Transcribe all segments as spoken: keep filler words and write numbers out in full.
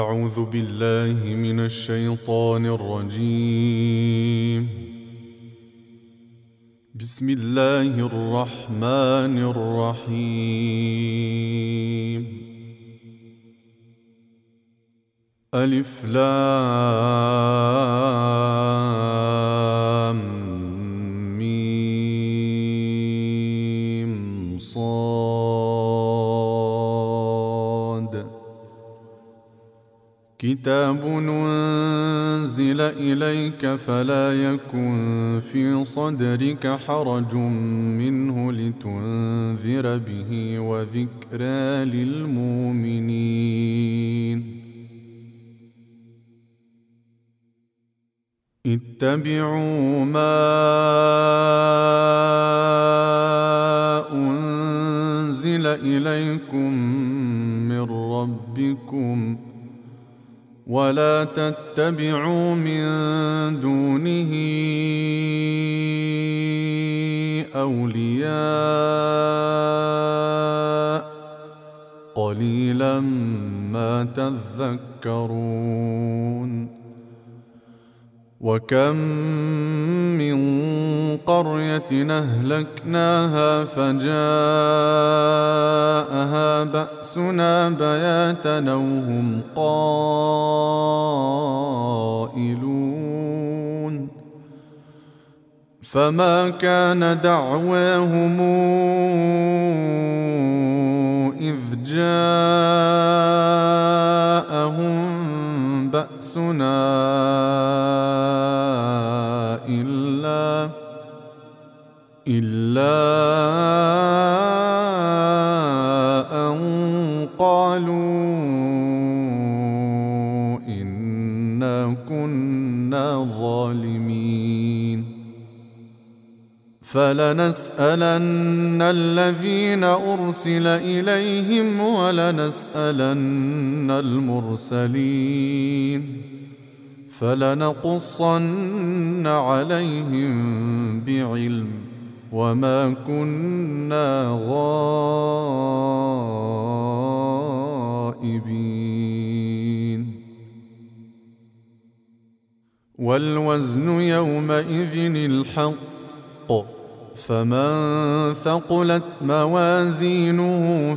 أعوذ بالله من الشيطان الرجيم. بسم الله الرحمن الرحيم. ألف لام ميم صاد. كتاب أنزل إليك فلا يكن في صدرك حرج منه لتنذر به وذكرى للمؤمنين. اتبعوا ما أنزل إليكم من ربكم ولا تتبعوا من دونه أولياء قليلا ما تذكرون. وكم من قرية أهلكناها فجاءها بأسنا بياتا وهم قائلون. فما كان دعواهم إذ جاءهم بأسنا إلا إلا أن قالوا إنا كنا ظالمين. فلنسألن الذين أرسل إليهم ولنسألن المرسلين فلنقصن عليهم بعلم وما كنا غائبين. والوزن يومئذ الحق فمن ثقلت موازينه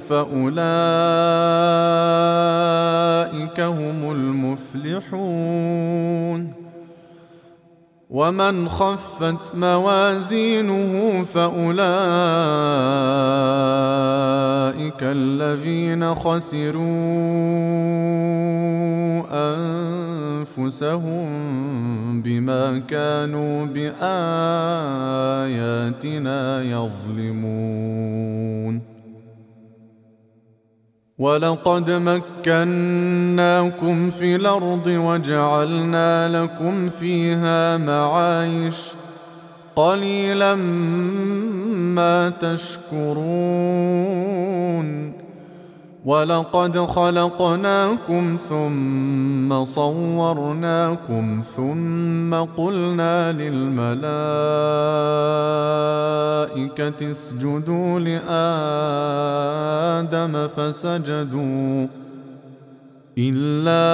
فأولئك هم المفلحون. ومن خفت موازينه فأولئك الذين خسروا أنفسهم بما كانوا بآياتنا يظلمون. ولقد مكناكم في الأرض وجعلنا لكم فيها معايش قليلا ما تشكرون. ولقد خلقناكم ثم صورناكم ثم قلنا للملائكة اسجدوا لآدم فسجدوا إلا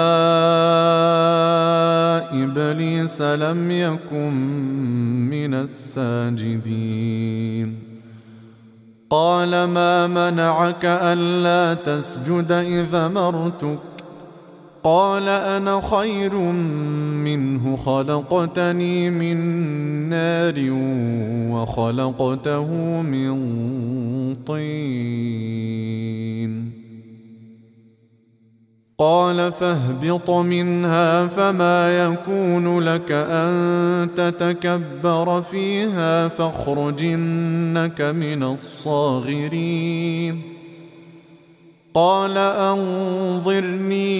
إبليس لم يكن من الساجدين. قال ما منعك ألا تسجد إذ أمرتك؟ قال أنا خير منه خلقتني من نار وخلقته من طين. قال فاهبط منها فما يكون لك أن تتكبر فيها فاخرج إنك من الصاغرين. قال أنظرني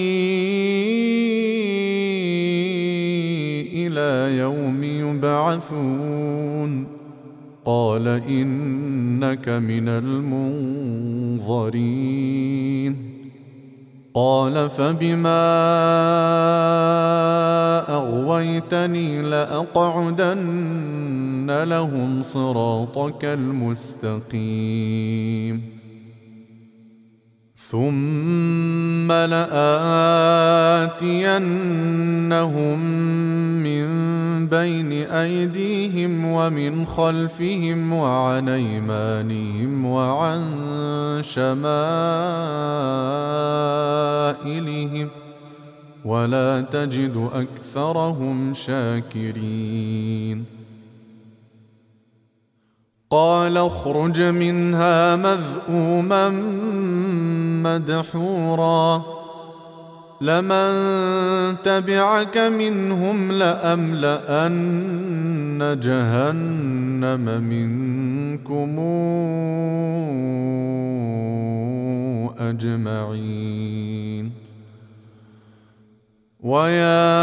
إلى يوم يبعثون. قال إنك من المنظرين. قال فبما أغويتني لأقعدن لهم صراطك المستقيم ثم لآتينهم من بين أيديهم ومن خلفهم وعن أيمانهم وعن شمائلهم ولا تجد أكثرهم شاكرين. قال اخرج منها مذءوما مدحورا لمن تبعك منهم لأملأن جهنم منكم أجمعين. ويا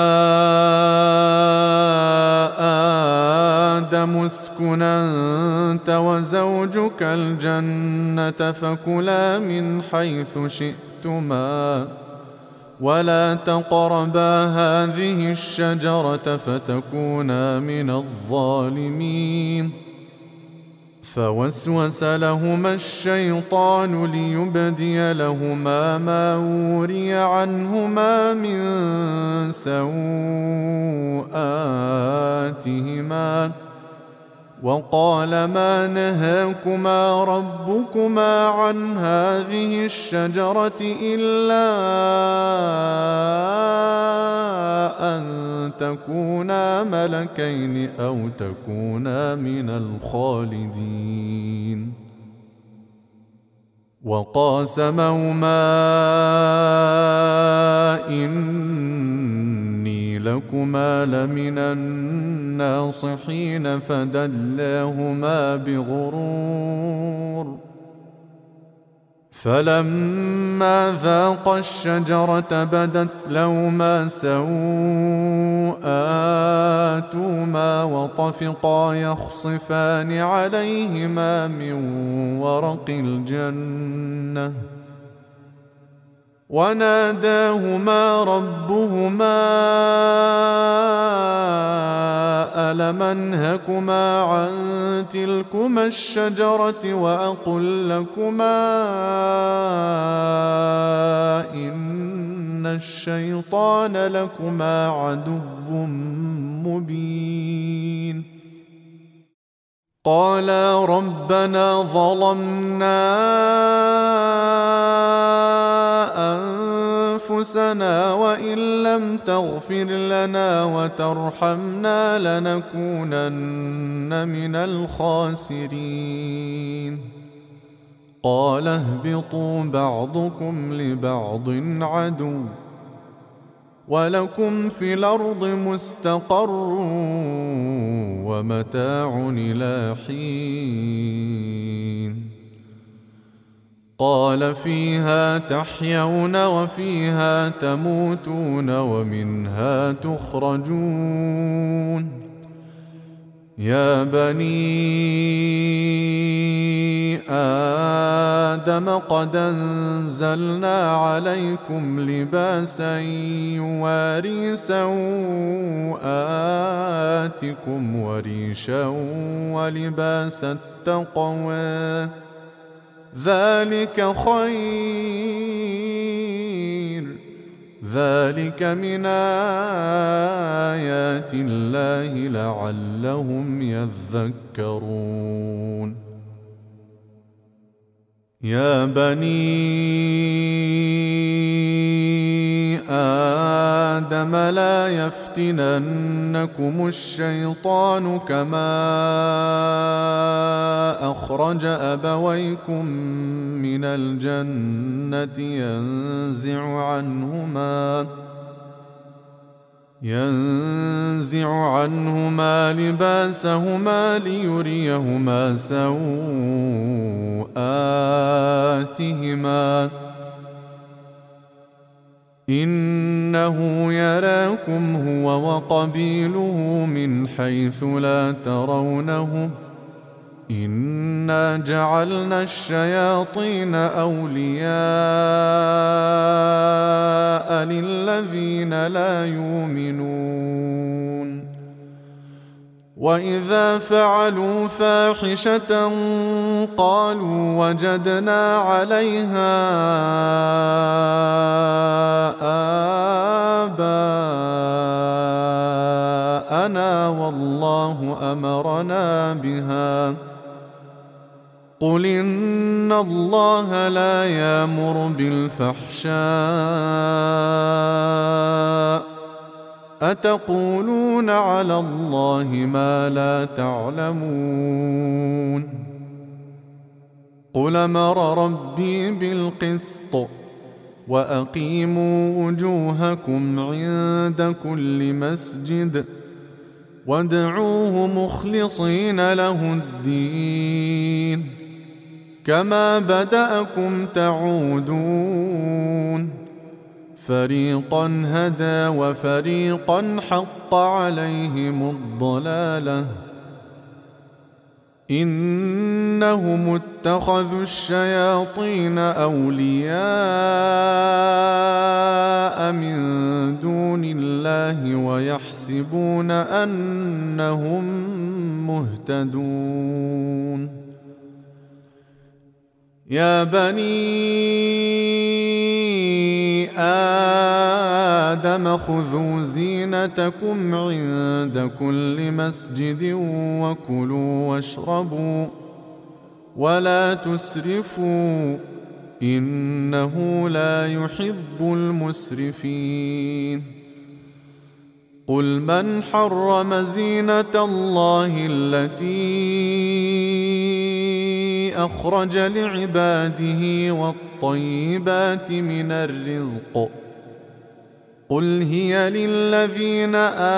آدم اسكن أنت وزوجك الجنة فكلا من حيث شئتما ولا تقربا هذه الشجرة فتكونا من الظالمين. فوسوس لهما الشيطان ليبدي لهما ما وري عنهما من سوآتهما وقال ما نهاكما ربكما عن هذه الشجرة إلا أن تكونا ملكين أو تكونا من الخالدين. وقاسمهما إني لكما لمن الناصحين فدلاهما بغرور فلما ذاقا الشجرة بدت لهما سوآتهما وطفقا يخصفان عليهما من ورق الجنة وناداهما ربهما ألم أنهكما عن تلكما الشجرة وأقل لكما إن الشيطان لكما عدو مبين. قالا ربنا ظلمنا أنفسنا وإن لم تغفر لنا وترحمنا لنكونن من الخاسرين. قال اهبطوا بعضكم لبعض عدو ولكم في الأرض مستقر ومتاع إلى حين. قال فيها تحيون وفيها تموتون ومنها تخرجون. يا بني آدم قد أنزلنا عليكم لباسا يواري سوآتكم وريشا ولباس التقوى ذلك خير ذلك من آيات الله لعلهم يذكرون. يا بني آدم لا يفتننكم الشيطان كما أخرج أبويكم من الجنة ينزع عنهما ينزع عنهما لباسهما ليريهما سوآتهما إنه يراكم هو وقبيله من حيث لا ترونهم إنا جعلنا الشياطين أولياء للذين لا يؤمنون وإذا فعلوا فاحشة قالوا وجدنا عليها آباءنا والله أمرنا بها قل إن الله لا يأمر بالفحشاء أتقولون على الله ما لا تعلمون قل أمر ربي بالقسط وأقيموا وجوهكم عند كل مسجد وادعوه مخلصين له الدين كما بدأكم تعودون فريقا هدى وفريقا حق عليهم الضلالة إنهم اتخذوا الشياطين أولياء من دون الله ويحسبون أنهم مهتدون يا بني آدم خذوا زينتكم عند كل مسجد وكلوا واشربوا ولا تسرفوا إنه لا يحب المسرفين قل من حرم زينة الله التي أخرج لعباده والطيبات من الرزق قل هي للذين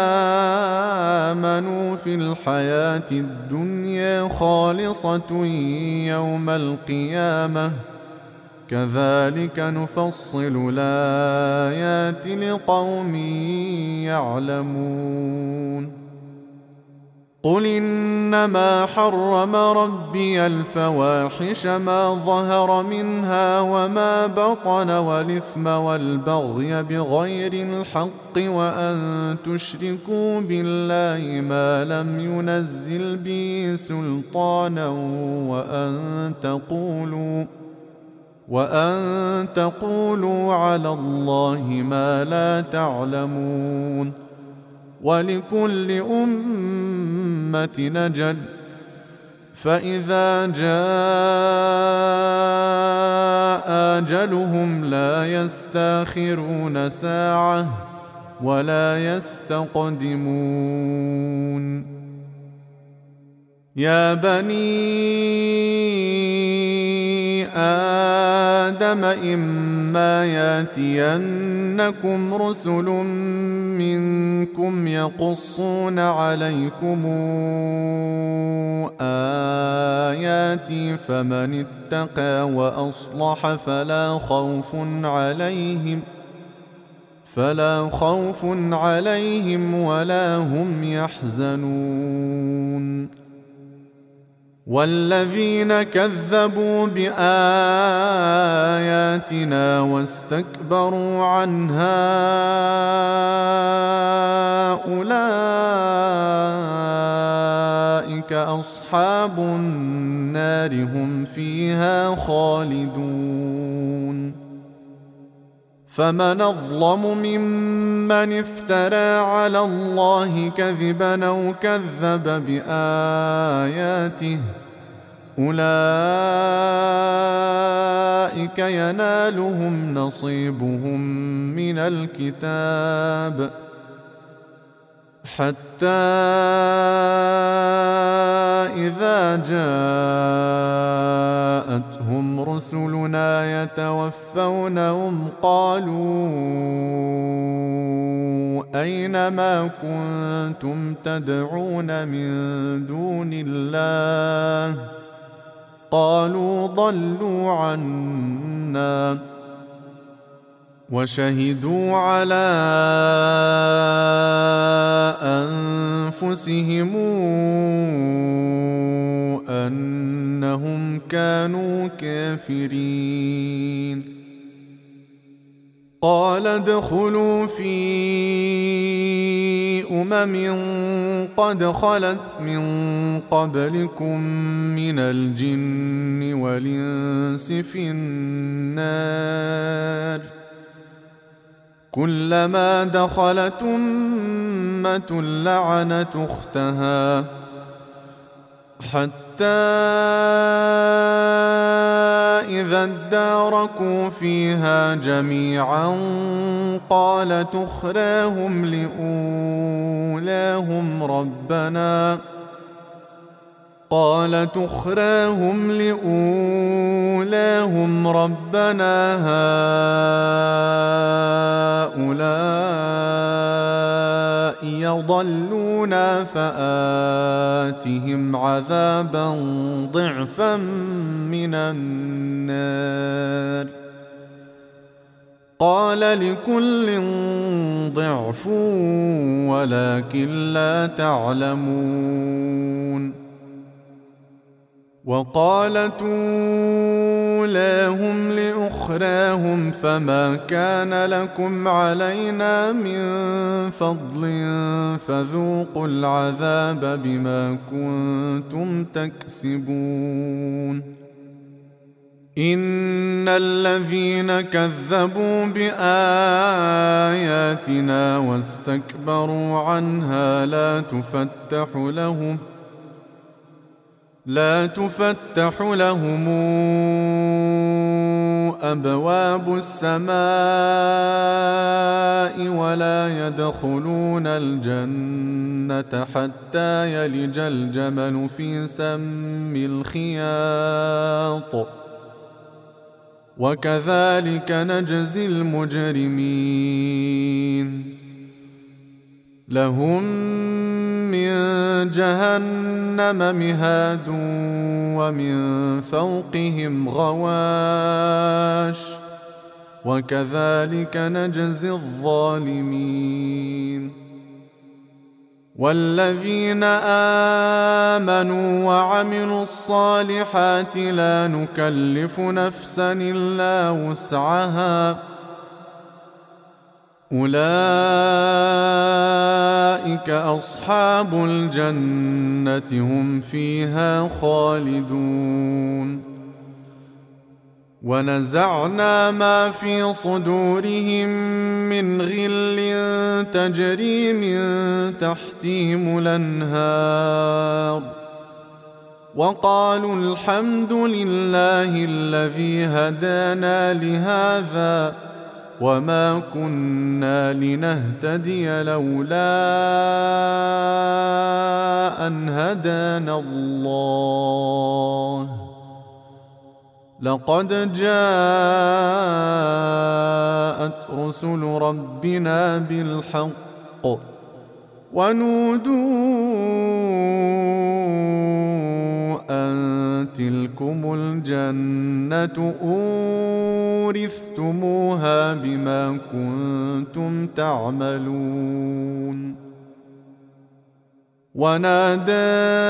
آمنوا في الحياة الدنيا خالصة يوم القيامة كذلك نفصل الآيات لقوم يعلمون قل إنما حرم ربي الفواحش ما ظهر منها وما بطن والإثم والبغي بغير الحق وأن تشركوا بالله ما لم ينزل به سلطانا وأن تقولوا وأن تقولوا على الله ما لا تعلمون ولكل أمة نجل فإذا جاء أجلهم لا يستأخرون ساعة ولا يستقدمون يا بني آدم إما ياتينكم رسل منكم يقصون عليكم آياتي فمن اتقى وأصلح فلا خوف عليهم فلا خوف عليهم ولا هم يحزنون والذين كذبوا بآياتنا واستكبروا عنها أولئك أصحاب النار هم فيها خالدون فمن أظلم ممن افترى على الله كذبا أو كذب بآياته أولئك ينالهم نصيبهم من الكتاب حتى إذا جاءتهم رسلنا يتوفونهم قالوا أين ما كنتم تدعون من دون الله قالوا ضلوا عنا وشهدوا على أنفسهم أنهم كانوا كافرين قال ادخلوا في أمم قد خلت من قبلكم من الجن والإنس في النار كلما دخلت أمة لعنت أختها حتى إذا اداركوا فيها جميعا قالت أخراهم لأولاهم ربنا قالت أخراهم لأولاهم ربنا هؤلاء يضلونا فآتهم عذابا ضعفا من النار قال لكل ضعف ولكن لا تعلمون وقالت أولاهم لأخراهم فما كان لكم علينا من فضل فذوقوا العذاب بما كنتم تكسبون إن الذين كذبوا بآياتنا واستكبروا عنها لا تفتح لهم لا تفتح لهم أبواب السماء ولا يدخلون الجنة حتى يلج الجمل في سم الخياط وكذلك نجزي المجرمين لهم من جهنم مهاد ومن فوقهم غواش وكذلك نجزي الظالمين والذين آمنوا وعملوا الصالحات لا نكلف نفسا إلا وسعها أولئك أصحاب الجنة هم فيها خالدون ونزعنا ما في صدورهم من غل تجري من تحتهم الأنهار وقالوا الحمد لله الذي هدانا لهذا وما كنا لنهتدي لولا أن هدانا الله لقد جاءت رسل ربنا بالحق ونودوا أن تلكم الجنة أورثتموها بما كنتم تعملون ونادى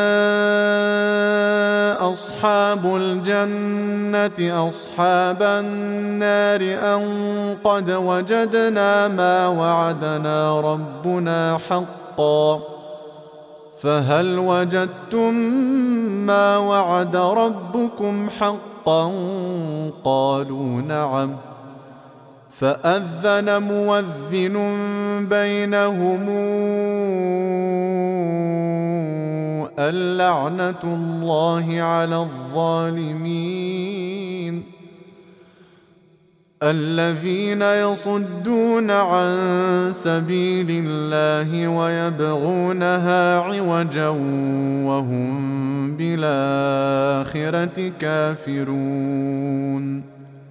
أصحاب الجنة أصحاب النار أن قد وجدنا ما وعدنا ربنا حقا فهل وجدتم ما وعد ربكم حقا قالوا نعم فأذن مؤذن بينهم اللعنة الله على الظالمين الذين يصدون عن سبيل الله ويبغونها عوجا وهم بالآخرة كافرون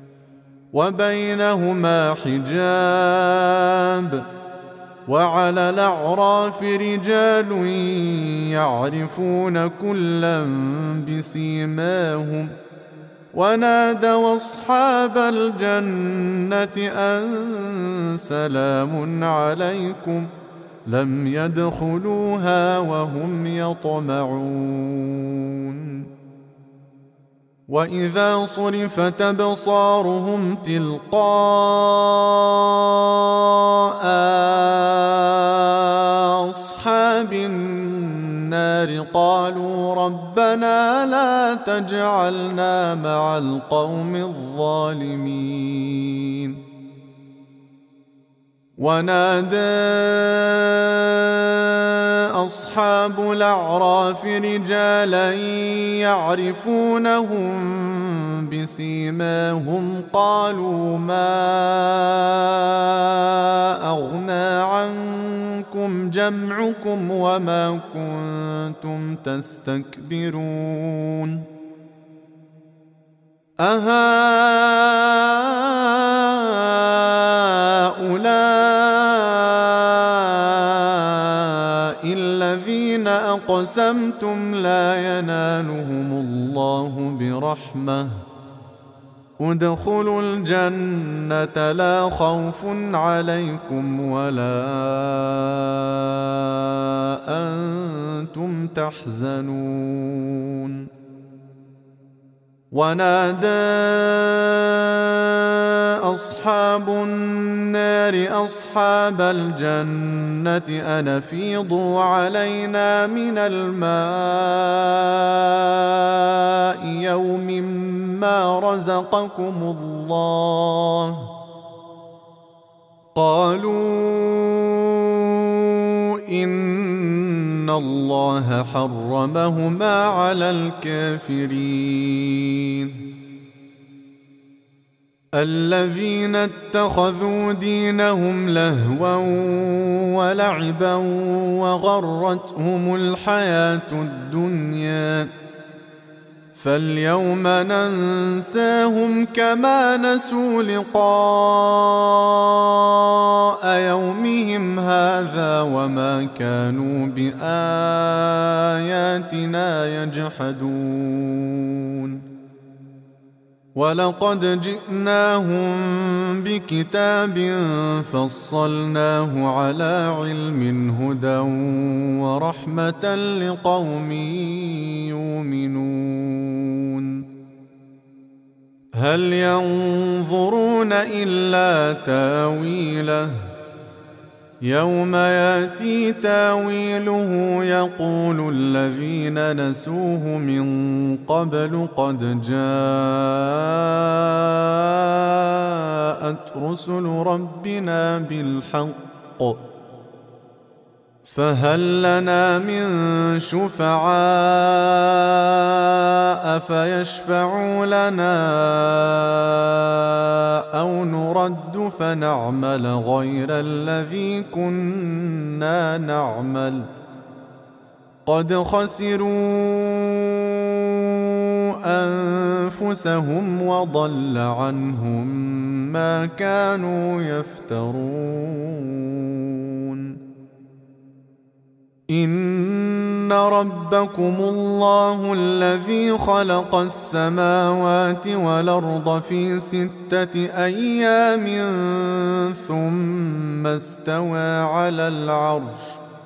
وبينهما حجاب وعلى الأعراف رجال يعرفون كلا بسيماهم ونادوا أصحاب الجنة أن سلام عليكم لم يدخلوها وهم يطمعون وإذا صرفت أبصارهم تلقاء أصحاب النار قالوا ربنا لا تجعلنا مع القوم الظالمين. ونادى أصحاب الأعراف رجالا يعرفونهم بسيماهم قالوا ما أغنى عنكم جمعكم وما كنتم تستكبرون أهؤلاء الذين أقسمتم لا ينالهم الله برحمة ادخلوا الجنة لا خوف عليكم ولا أنتم تحزنون. ونادى أصحاب النار أصحاب الجنة أن أفيضوا علينا من الماء يوم ما رزقكم الله قالوا إن الله حرمهما على الكافرين الذين اتخذوا دينهم لهوا ولعبا وغرتهم الحياة الدنيا فاليوم ننساهم كما نسوا لقاء يومهم هذا وما كانوا بآياتنا يجحدون. ولقد جئناهم بكتاب فصلناه على علم هدى ورحمة لقوم يؤمنون. هل ينظرون إلا تاويله يوم يأتي تاويله يقول الذين نسوه من قبل قد جاءت رسل ربنا بالحق فهل لنا من شفعاء فيشفعوا لنا أو نرد فنعمل غير الذي كنا نعمل قد خسروا أنفسهم وضل عنهم ما كانوا يفترون. إن ربكم الله الذي خلق السماوات والأرض في ستة أيام ثم استوى على العرش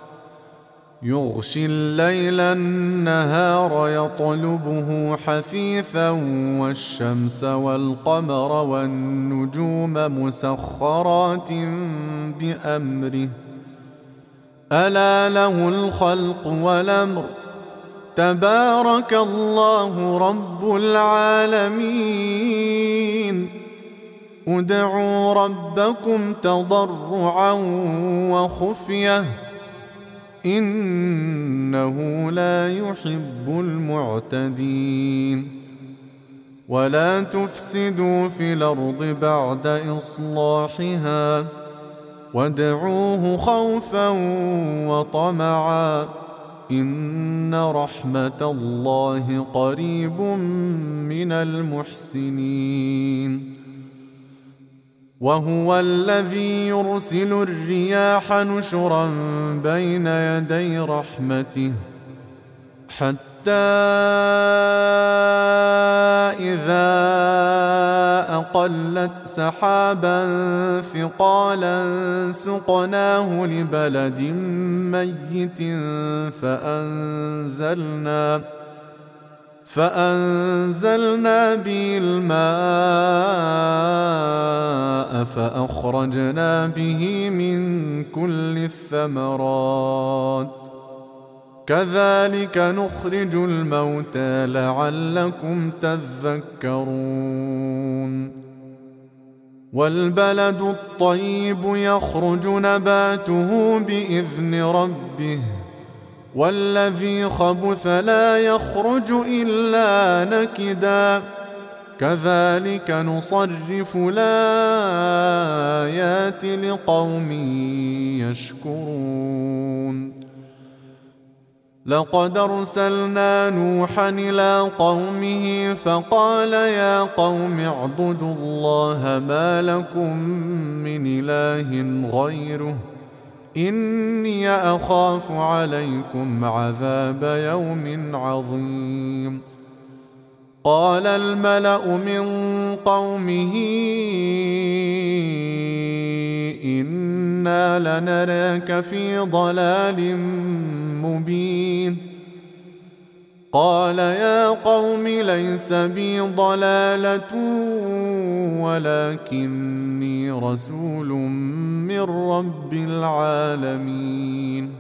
يغشي الليل النهار يطلبه حثيثا والشمس والقمر والنجوم مسخرات بأمره ألا له الخلق والأمر تبارك الله رب العالمين. ادعوا ربكم تضرعا وخفية إنه لا يحب المعتدين. ولا تفسدوا في الأرض بعد إصلاحها وادعوه خوفا وطمعا إن رحمة الله قريب من المحسنين. وهو الذي يرسل الرياح نشرا بين يدي رحمته حتى إذا أقلت سحابا ثقالا سقناه لبلد ميت فأنزلنا فأنزلنا به الماء فأخرجنا به من كل الثمرات كذلك نخرج الموتى لعلكم تذكرون والبلد الطيب يخرج نباته بإذن ربه والذي خبث لا يخرج إلا نكدا كذلك نصرف الآيات لقوم يشكرون لقد أرسلنا نوحا إلى قومه فقال يا قوم اعبدوا الله ما لكم من إله غيره إني أخاف عليكم عذاب يوم عظيم قال الملأ من قومه إنا لنراك في ضلال مبين قال يا قوم ليس بي ضلالة ولكني رسول من رب العالمين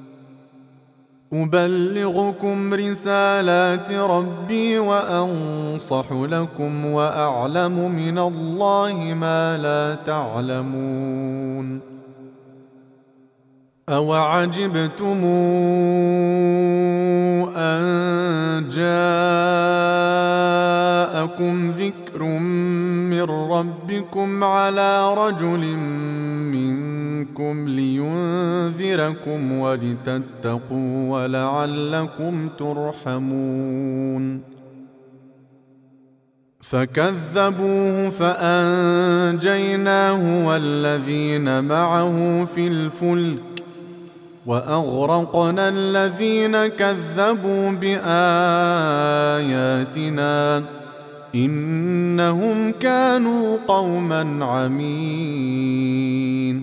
أبلغكم رسالات ربي وأنصح لكم وأعلم من الله ما لا تعلمون أوعجبتم أن جاءكم ذكر من ربكم على رجل منكم لينذركم ولتتقوا ولعلكم ترحمون فكذبوه فأنجيناه والذين معه في الفلك وأغرقنا الذين كذبوا بآياتنا إنهم كانوا قوما عمين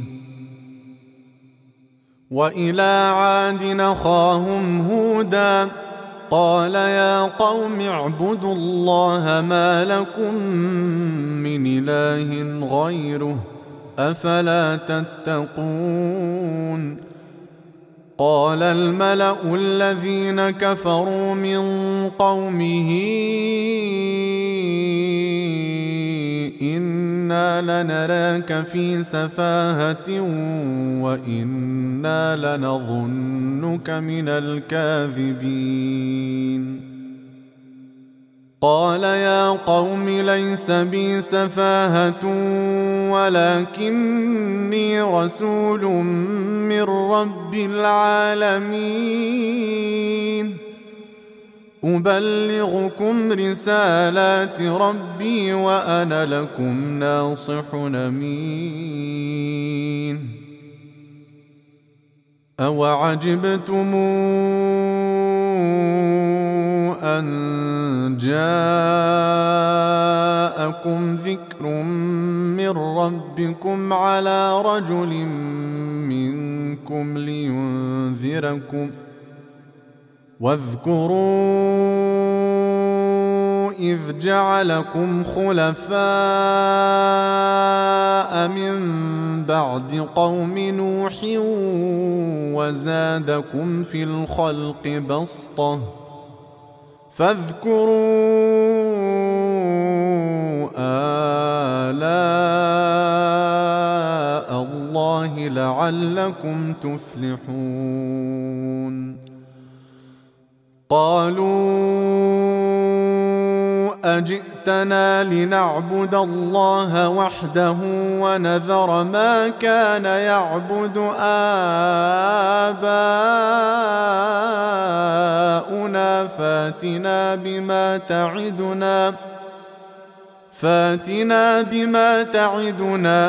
وإلى عاد أخاهم هودا قال يا قوم اعبدوا الله ما لكم من إله غيره أفلا تتقون قال الملأ الذين كفروا من قومه إنا لنراك في سفاهة وإنا لنظنك من الكاذبين قال يا قوم ليس بي سفاهة ولكني رسول من رب العالمين أبلغكم رسالات ربي وأنا لكم ناصح أمين أوعجبتم أن جاءكم ذكر من ربكم على رجل منكم لينذركم واذكروا إذ جعلكم خلفاء من بعد قوم نوح وزادكم في الخلق بسطة فاذكروا آلاء الله لعلكم تفلحون قالوا أجئتنا لنعبد الله وحده ونذر ما كان يعبد آباؤنا فاتنا بما تعدنا فاتنا بما تعدنا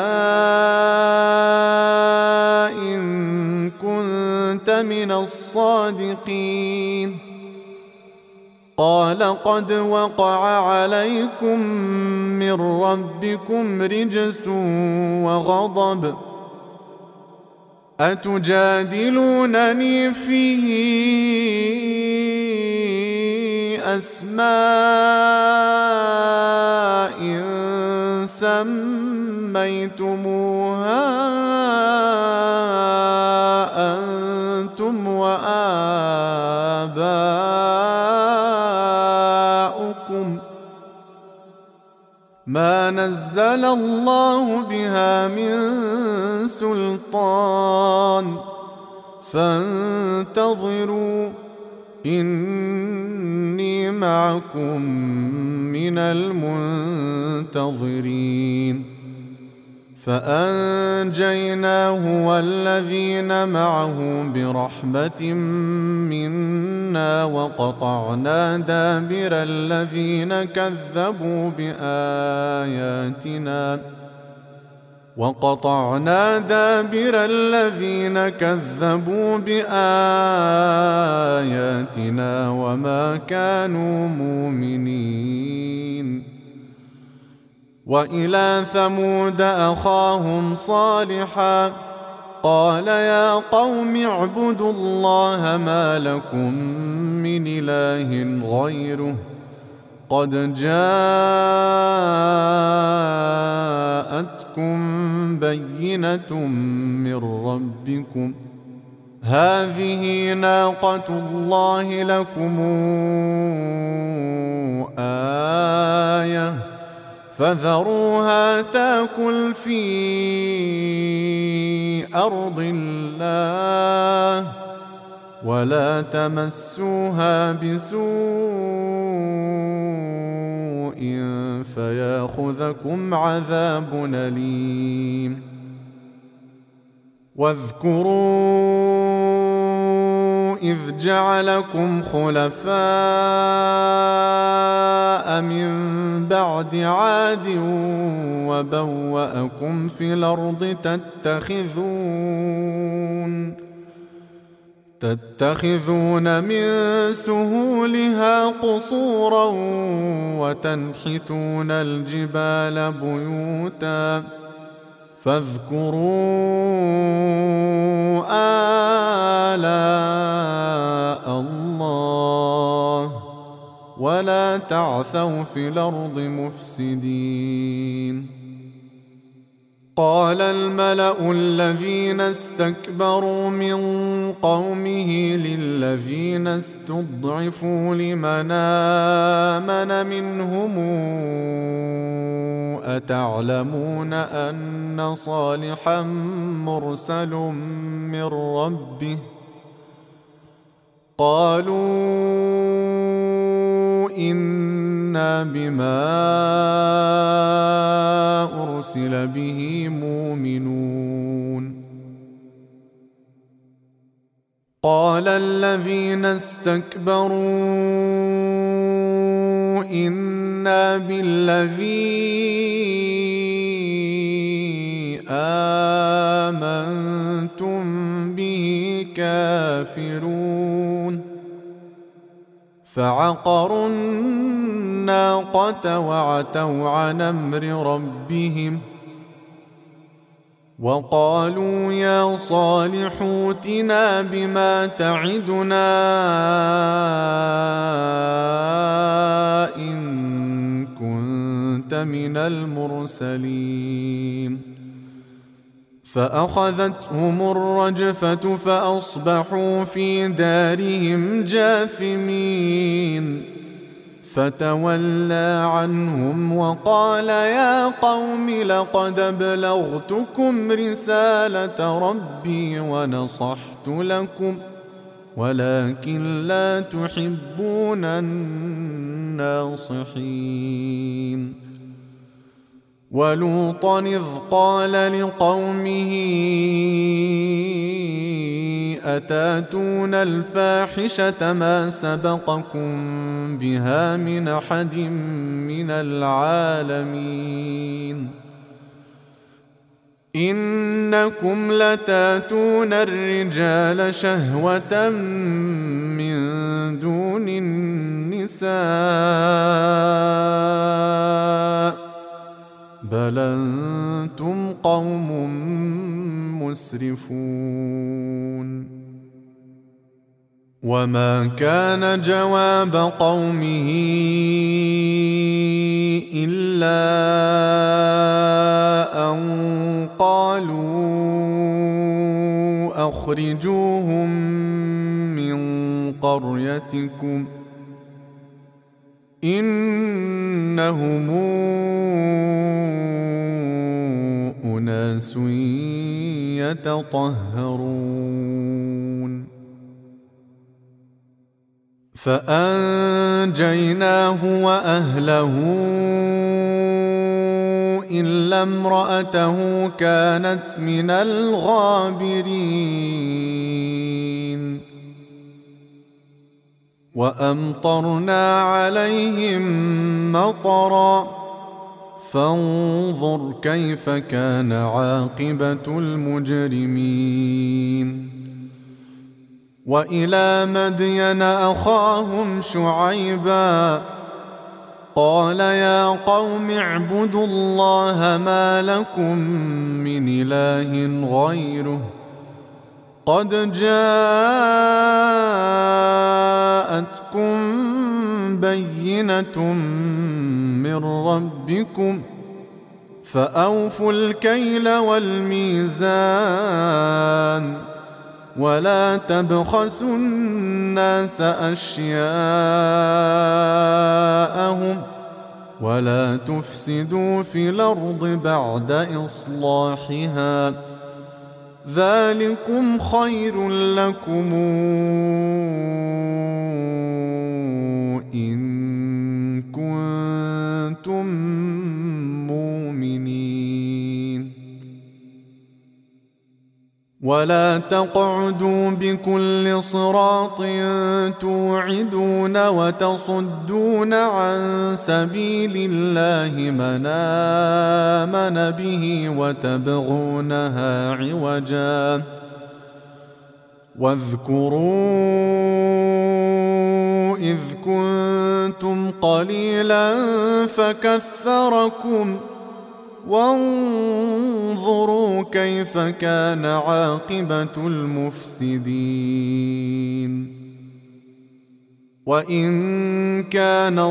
إن كنت من الصادقين قال قد وقع عليكم من ربكم رجس وغضب أتجادلونني في بأسماء سميتموها أنتم وآباؤكم ما نزل الله بها من سلطان فانتظروا إني معكم من المنتظرين فأنجيناه والذين معه برحمة منا وقطعنا دابر الذين كذبوا بآياتنا وقطعنا دابر الذين كذبوا بآياتنا وما كانوا مؤمنين وإلى ثمود أخاهم صالحا قال يا قوم اعبدوا الله ما لكم من إله غيره قد جاءتكم بينة من ربكم هذه ناقة الله لكم آية فذروها تأكل في أرض الله ولا تمسوها بسوء فياخذكم عذاب أليم واذكروا إذ جعلكم خلفاء من بعد عاد وبوأكم في الأرض تتخذون تتخذون من سهولها قصورا وتنحتون الجبال بيوتا فاذكروا آلاء الله ولا تعثوا في الأرض مفسدين قال الملأ الذين استكبروا من قومه للذين استضعفوا لمن آمن منهم أتعلمون أن صالحا مرسل من ربه قالوا إنا بما أرسل به مؤمنون قال الذين استكبروا إنا بالذي آمنتم به كافرون فعقروا الناقة وعتوا عن أمر ربهم وقالوا يا صالح ائتنا بما تعدنا إن كنت من المرسلين فأخذتهم الرجفة فأصبحوا في دارهم جاثمين فتولى عنهم وقال يا قوم لقد أبلغتكم رسالة ربي ونصحت لكم ولكن لا تحبون الناصحين ولوطا إذ قال لقومه أتاتون الفاحشة ما سبقكم بها من أحد من العالمين إنكم لتاتون الرجال شهوة من دون النساء بل أنتم قوم مسرفون وما كان جواب قومه إلا أن قالوا أخرجوهم من قريتكم إنهم أناس يتطهرون فأنجيناه وأهله إلا امرأته كانت من الغابرين وأمطرنا عليهم مطرا فانظر كيف كان عاقبة المجرمين وإلى مدين أخاهم شعيبا قال يا قوم اعبدوا الله ما لكم من إله غيره قد جاءتكم بينة من ربكم فأوفوا الكيل والميزان ولا تبخسوا الناس أشياءهم ولا تفسدوا في الأرض بعد إصلاحها ذلكم خير لكم إن كنتم مؤمنين ولا تقعدوا بكل صراط توعدون وتصدون عن سبيل الله من آمن به وتبغونها عوجا واذكروا إذ كنتم قليلا فكثركم وانظروا كيف كان عاقبة المفسدين وإن كان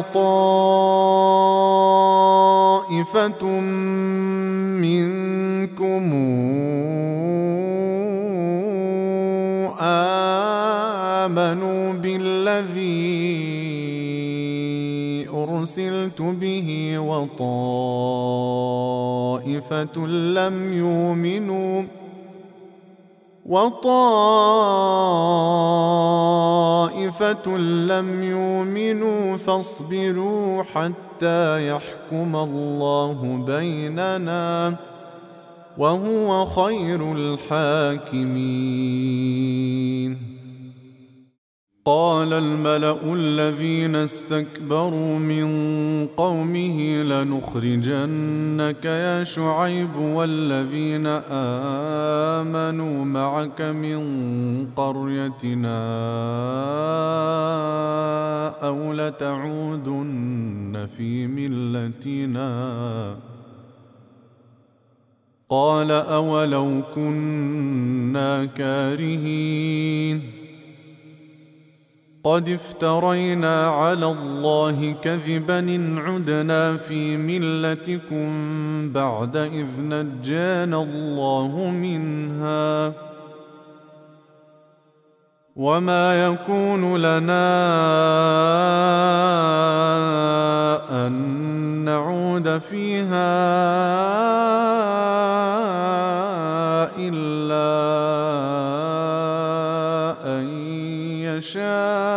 طائفة منكم آمنوا بالذي أرسلت به وطائفة لم يؤمنوا وطائفة لم يؤمنوا فاصبروا حتى يحكم الله بيننا وهو خير الحاكمين قال الملأ الذين استكبروا من قومه لنخرجنك يا شعيب والذين آمنوا معك من قريتنا أو لتعودن في ملتنا قال أولو كنا كارهين قد افترينا على الله كذبا إن عدنا في ملتكم بعد إذ نجانا الله منها وما يكون لنا أن نعود فيها إلا أن يشاء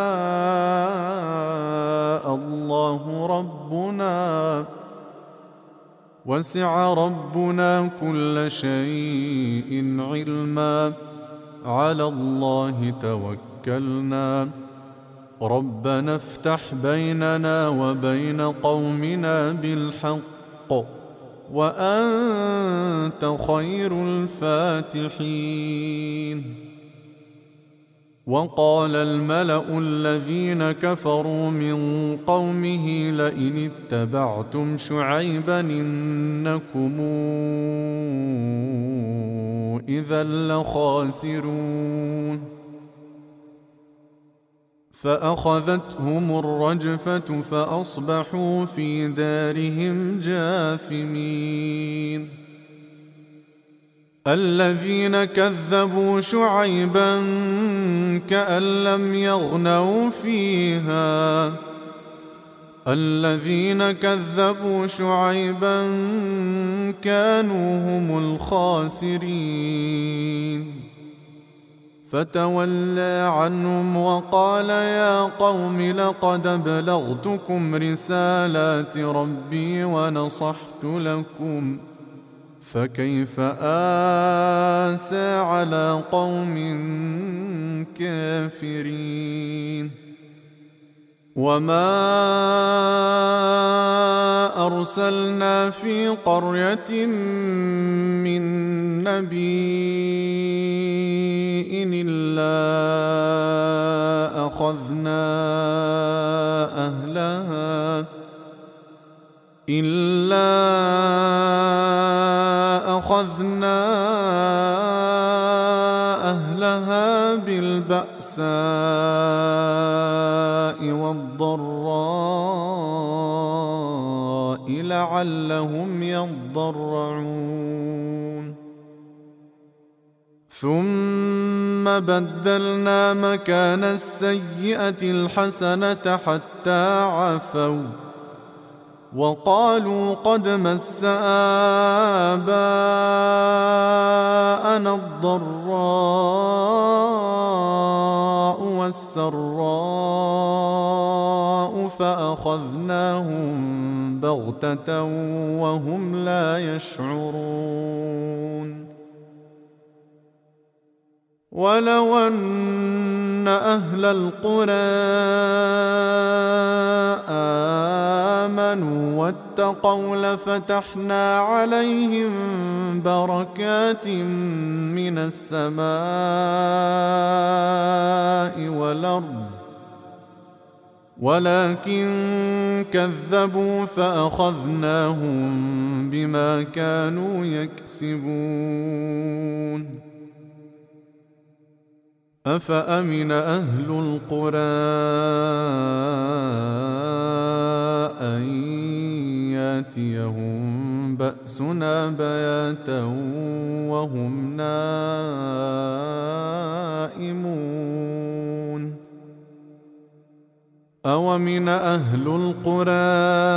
الله ربنا وسع ربنا كل شيء علما على الله توكلنا ربنا افتح بيننا وبين قومنا بالحق وأنت خير الفاتحين وقال الملأ الذين كفروا من قومه لئن اتبعتم شعيبا إنكم إذا لخاسرون فأخذتهم الرجفة فأصبحوا في دارهم جاثمين الذين كذبوا شعيبا كأن لم يغنوا فيها الذين كذبوا شعيبا كانوا هم الخاسرين فتولى عنهم وقال يا قوم لقد أبلغتكم رسالات ربي ونصحت لكم فكيف آسى على قوم كافرين وما أرسلنا في قرية من نبي إلا أخذنا أهلها إلا أخذنا أهلها بالبأساء والضراء لعلهم يضرعون ثم بدلنا مكان السيئة الحسنة حتى عفوا وقالوا قد مس آباءنا الضراء والسراء فأخذناهم بغتة وهم لا يشعرون ولو أن أهل القرى آمنوا واتقوا لفتحنا عليهم بركات من السماء والأرض ولكن كذبوا فأخذناهم بما كانوا يكسبون أفأمن أهل القرى أن يأتيهم بأسنا بياتا وهم نائمون أومن أهل القرى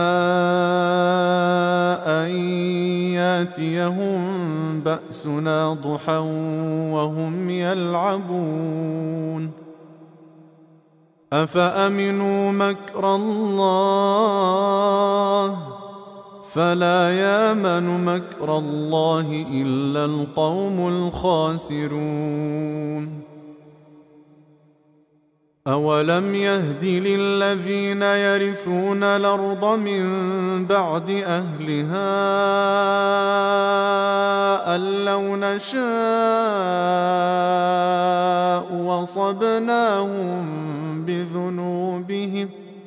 أن يأتيهم بأسنا ضحى وهم يلعبون أفأمنوا مكر الله فلا يامن مكر الله إلا القوم الخاسرون أولم يهد للذين يرثون الأرض من بعد أهلها أن لو نشاء وصبناهم بذنوبهم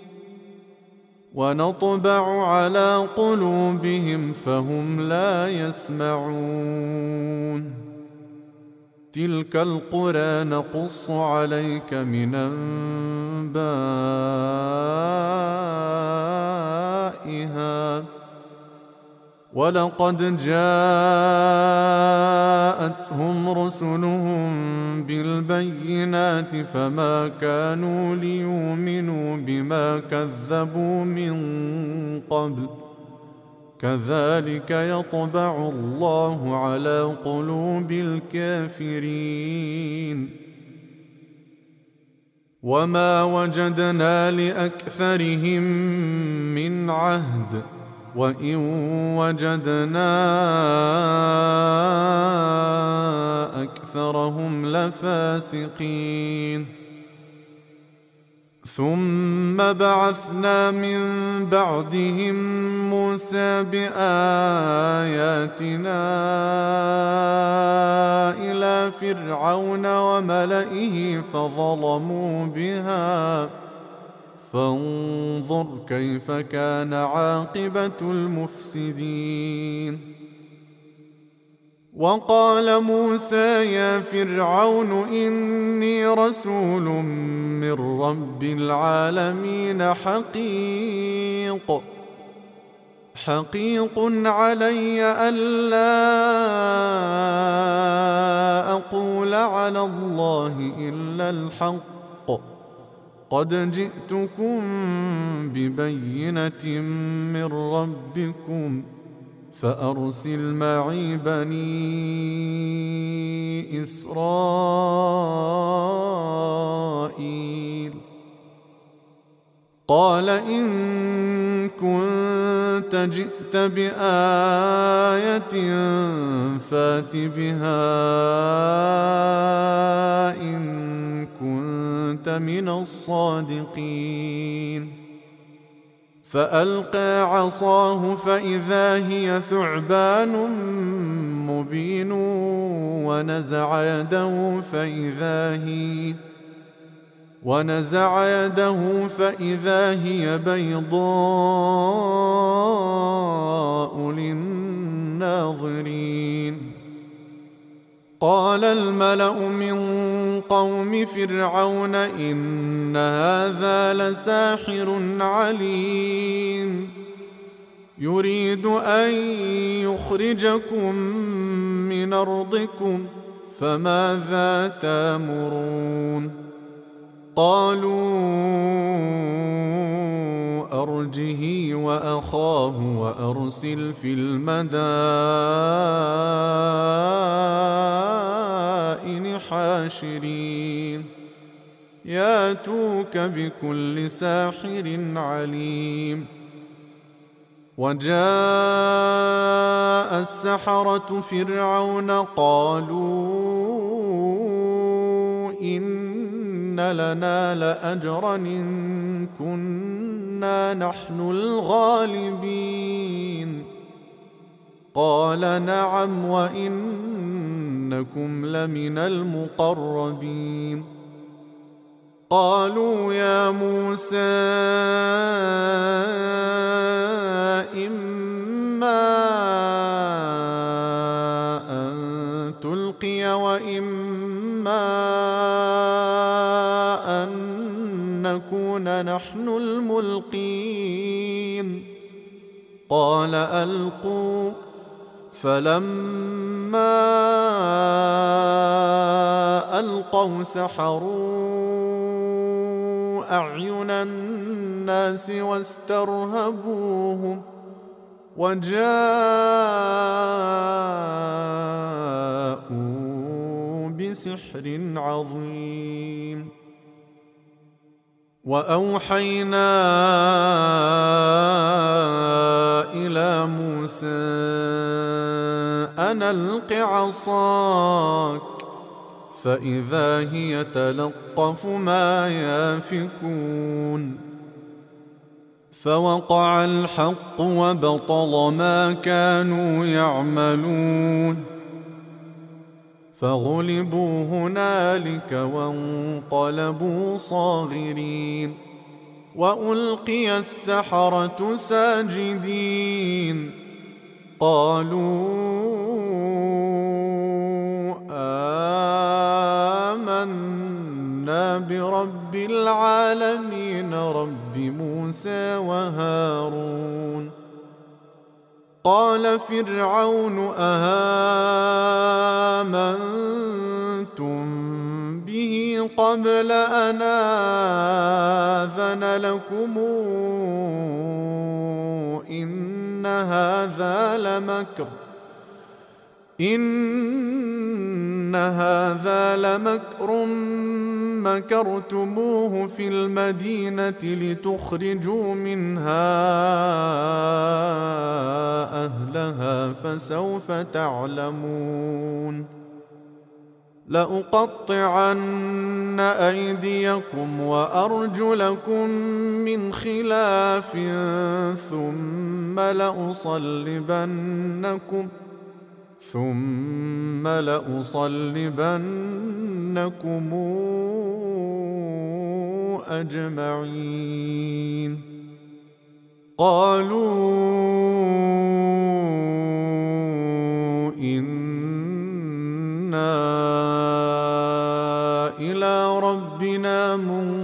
ونطبع على قلوبهم فهم لا يسمعون تلك القرى نقص عليك من أنبائها ولقد جاءتهم رسلهم بالبينات فما كانوا ليؤمنوا بما كذبوا من قبل كذلك يطبع الله على قلوب الكافرين وما وجدنا لأكثرهم من عهد وإن وجدنا أكثرهم لفاسقين ثم بعثنا من بعدهم موسى بآياتنا إلى فرعون وملئه فظلموا بها فانظر كيف كان عاقبة المفسدين وقال موسى يا فرعون إني رسول من رب العالمين حقيق حقيق علي ألا أقول على الله إلا الحق قد جئتكم ببينة من ربكم فأرسل معي بني إسرائيل قال إن كنت جئت بآية فات بها إن كنت من الصادقين فألقى عصاه فإذا هي ثعبان مبين ونزع يده فإذا هي ونزع يده فإذا هي بيضاء للناظرين قال الملأ من قوم فرعون إن هذا لساحر عليم يريد أن يخرجكم من أرضكم فماذا تأمرون قالوا أرجه وأخاه وأرسل في المدائن حاشرين ياتوك بكل ساحر عليم وجاء السحرة فرعون قالوا إن لنا لأجرا إن كنا نحن الغالبين قال نعم وإنكم لمن المقربين قالوا يا موسى إما أن تلقي وإما أن نكون نحن الملقين قال ألقوا فلما ألقوا سحروا أعين الناس واسترهبوهم وجاءوا بسحر عظيم وأوحينا إلى موسى أن ألق عصاك فإذا هي تلقف ما يافكون فوقع الحق وبطل ما كانوا يعملون فغلبوا هنالك وانقلبوا صاغرين وألقي السحرة ساجدين قالوا آمنا برب العالمين رب موسى وهارون قال فرعون أهامنتم به قبل أن آذن لكم إن هذا لمكر إن هذا لمكر مكرتموه في المدينة لتخرجوا منها أهلها فسوف تعلمون لأقطعن أيديكم وأرجلكم من خلاف ثم لأصلبنكم ثم لأصلبنكم أجمعين قالوا إن إلى ربنا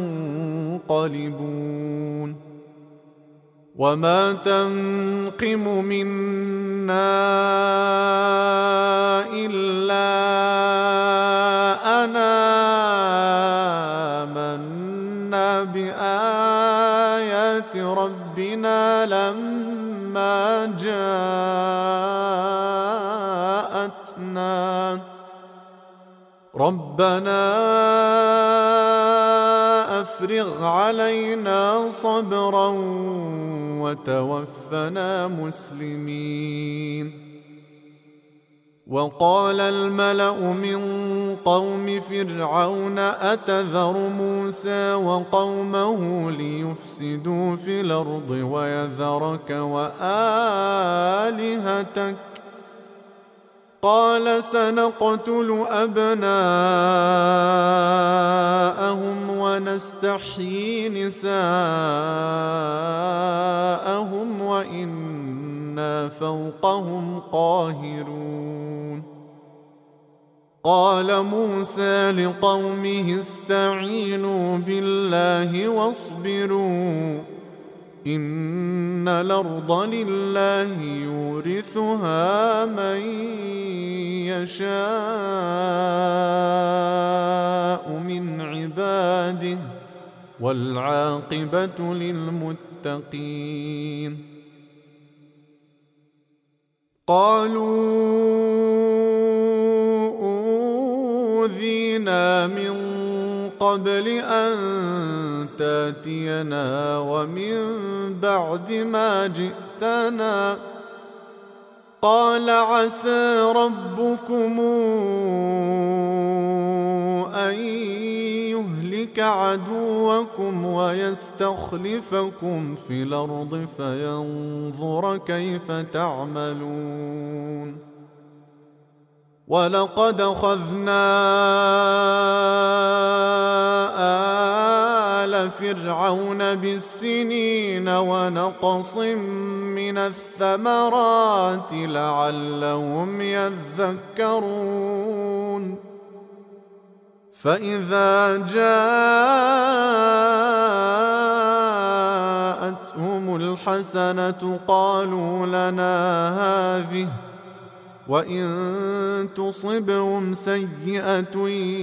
منقلبون وما تنقم منا إلا أن آمنا بآيات ربنا لما جاءتنا ربنا أفرغ علينا صبرا وتوفنا مسلمين وقال الملأ من قوم فرعون أتذر موسى وقومه ليفسدوا في الأرض ويذرك وآلهتك قال سنقتل أبناءهم ونستحيي نساءهم وإنا فوقهم قاهرون قال موسى لقومه استعينوا بالله واصبروا إن الأرض لله يورثها من يشاء من عباده والعاقبة للمتقين قالوا أوذينا من قبل أن تاتينا ومن بعد ما جئتنا قال عسى ربكم أن يهلك عدوكم ويستخلفكم في الأرض فينظر كيف تعملون ولقد أخذنا آل فرعون بالسنين ونقص من الثمرات لعلهم يذكرون فإذا جاءتهم الحسنة قالوا لنا هذه وإن تصبهم سيئة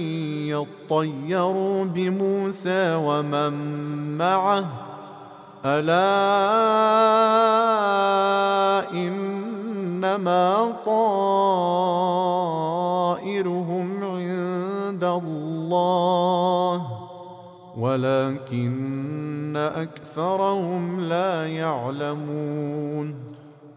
يطيروا بموسى ومن معه ألا إنما طائرهم عند الله ولكن أكثرهم لا يعلمون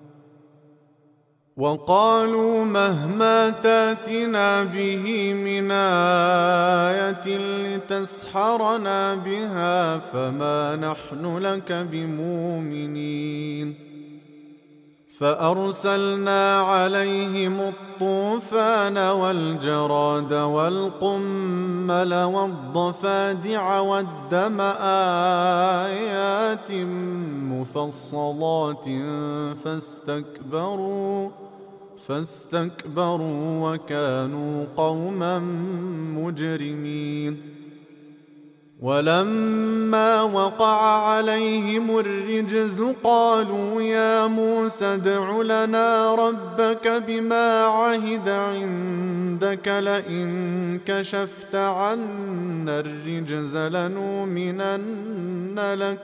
وقالوا مهما تاتنا به من آية لتسحرنا بها فما نحن لك بمؤمنين فأرسلنا عليهم الطوفان والجراد والقمل والضفادع والدم آيات مفصلات فاستكبروا فاستكبروا وكانوا قوما مجرمين ولما وقع عليهم الرجز قالوا يا موسى ادع لنا ربك بما عهد عندك لئن كشفت عنا الرجز لنؤمنن لك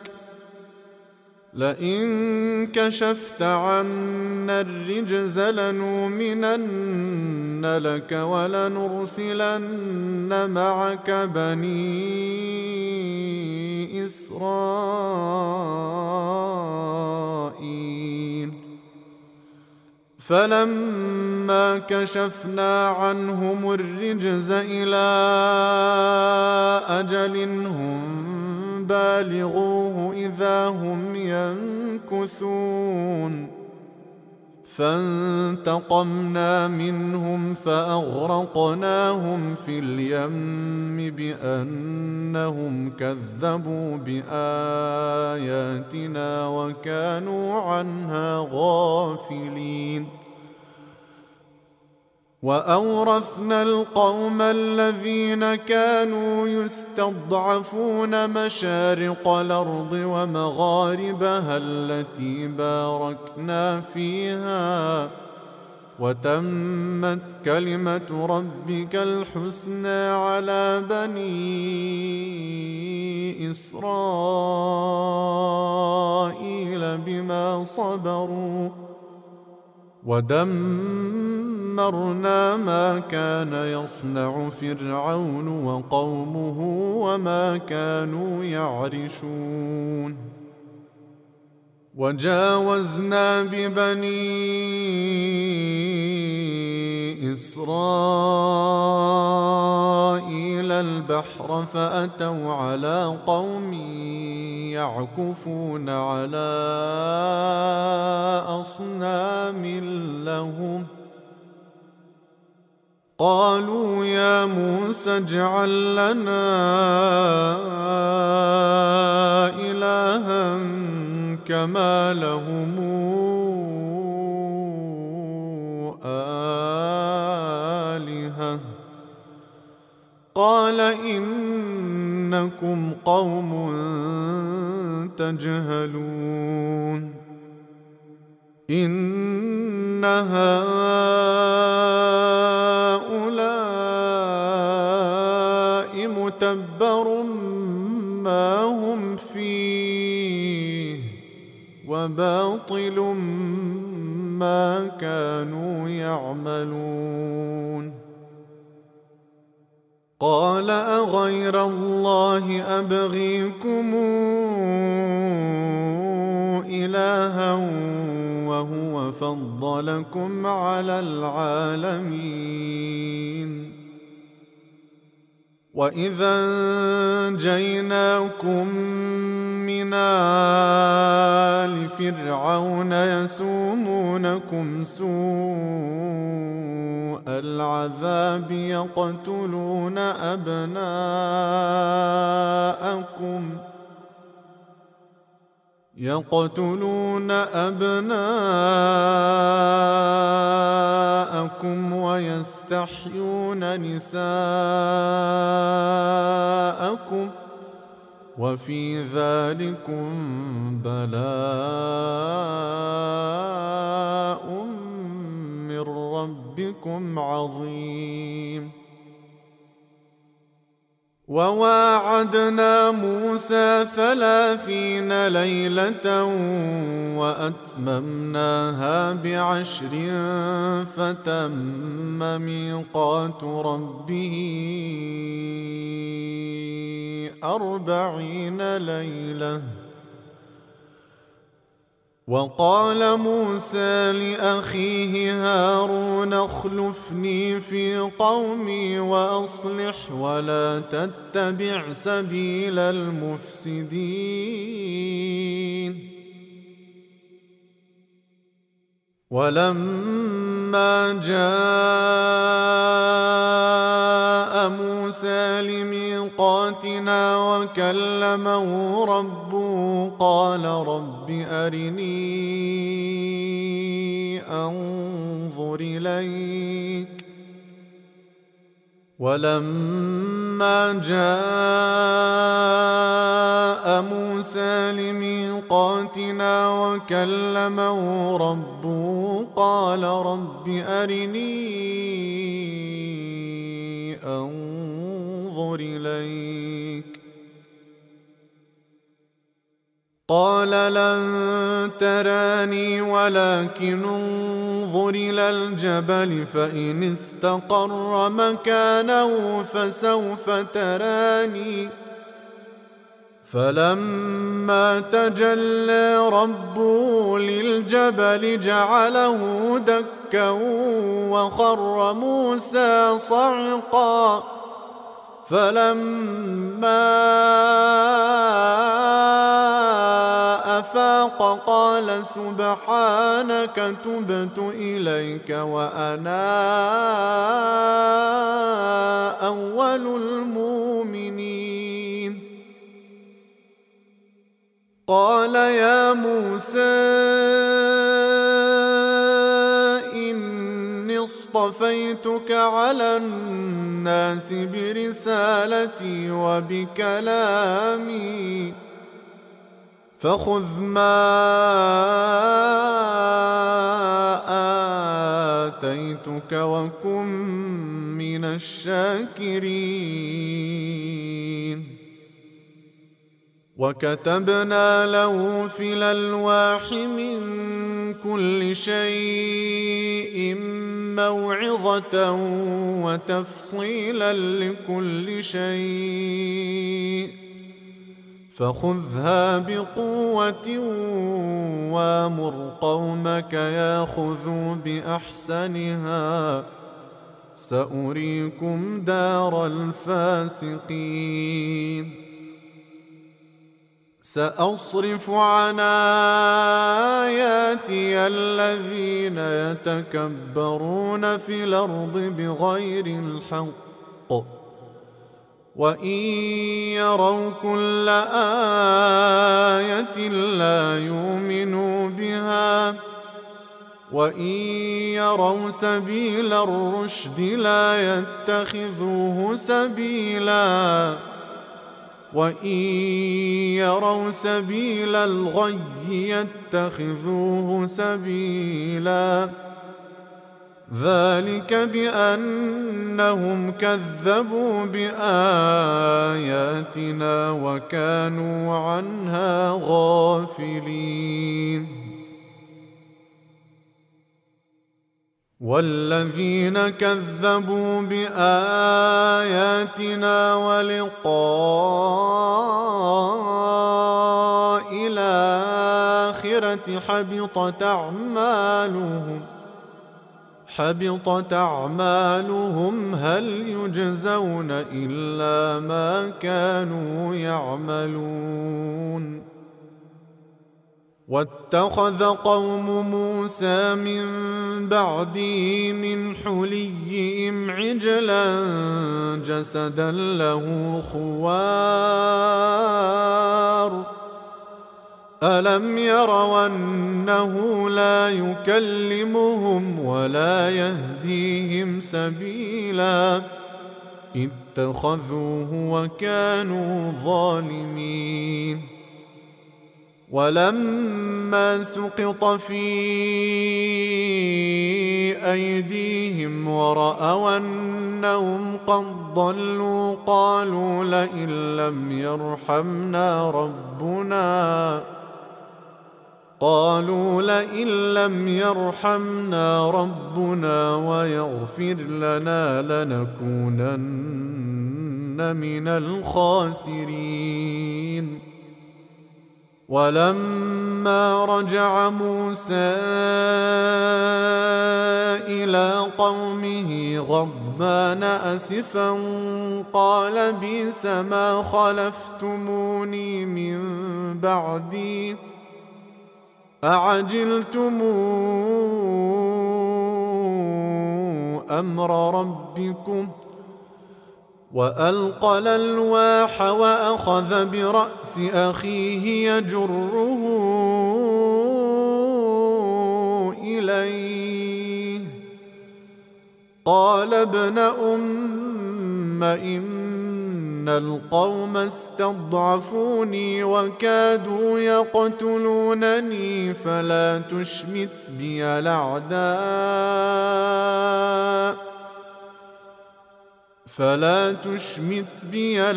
لئن كشفت عنا الرجز لنؤمنن لك ولنرسلن معك بني إسرائيل فلما كشفنا عنهم الرجز إلى أجل هم بالغوه إذا هم ينكثون فانتقمنا منهم فأغرقناهم في اليم بأنهم كذبوا بآياتنا وكانوا عنها غافلين وأورثنا القوم الذين كانوا يستضعفون مشارق الأرض ومغاربها التي باركنا فيها، وتمت كلمة ربك الحسنى على بني إسرائيل بما صبروا، ودمرنا ما كان يصنع فرعون وقومه وما كانوا يعرشون. وجاوزنا ببني إسرائيل البحر فأتوا على قوم يعكفون على أصنام لهم، قالوا يا موسى اجعل لنا إلها كما لهم آلهة، قال إنكم قوم تجهلون. إن هؤلاء متبر ما هم فيه وباطل ما كانوا يعملون. قال أغير الله أبغيكم إلها وهو فضلكم على العالمين. وإذا أنجيناكم من آل فرعون يسومونكم سوء العذاب يقتلون أبناءكم يقتلون أبناءكم ويستحيون نساءكم وفي ذلكم بلاء من ربكم عظيم. وواعدنا موسى ثلاثين ليلة وأتممناها بعشر فتم ميقات ربه أربعين ليلة. وقال موسى لأخيه هارون اخلفني في قومي وأصلح ولا تتبع سبيل المفسدين. ولما جاء موسى لميقاتنا وكلمه ربه قال رب أرني أنظر إليك. ولما جاء موسى لميقاتنا وكلمه ربه قال رب أرني أنظر إليك. قال لن تراني ولكن انظر إلى الجبل فإن استقر مكانه فسوف تراني. فلما تجلى ربه للجبل جعله دكا وخر موسى صعقا. فلما أفاق قال سبحانك تبت إليك وأنا أول المؤمنين. قال يا موسى إني اصطفيتك على الناس برسالتي وبكلامي فخذ ما آتيتك وكن من الشاكرين. وكتبنا له في الألواح من كل شيء موعظة وتفصيلا لكل شيء فخذها بقوة وامر قومك ياخذوا بأحسنها سأريكم دار الفاسقين. سأصرف عن آياتي الذين يتكبرون في الأرض بغير الحق وإن يروا كل آية لا يؤمنوا بها وإن يروا سبيل الرشد لا يتخذوه سبيلا وإن يروا سبيل الغي يتخذوه سبيلا ذلك بأنهم كذبوا بآياتنا وكانوا عنها غافلين. والذين كذبوا بآياتنا ولقاء الآخرة حبطت أعمالهم حبطت أعمالهم هل يجزون إلا ما كانوا يعملون. واتخذ قوم موسى من بعده من حليهم عجلا جسدا له خوار ألم يروا أنه لا يكلمهم ولا يهديهم سبيلا اتخذوه وكانوا ظالمين. ولما سقط في أيديهم ورأوا أنهم قد ضلوا قالوا لئن لم يرحمنا ربنا قالوا لئن لم يرحمنا ربنا ويغفر لنا لنكونن من الخاسرين. ولما رجع موسى إلى قومه غضبان أسفا قال بئس ما خلفتموني من بعدي أعجلتم أمر ربكم وألقى الألواح وأخذ برأس أخيه يجره إليه قال ابن أم إن القوم استضعفوني وكادوا يقتلونني فلا تشمت بي الأعداء فلا تشمت بي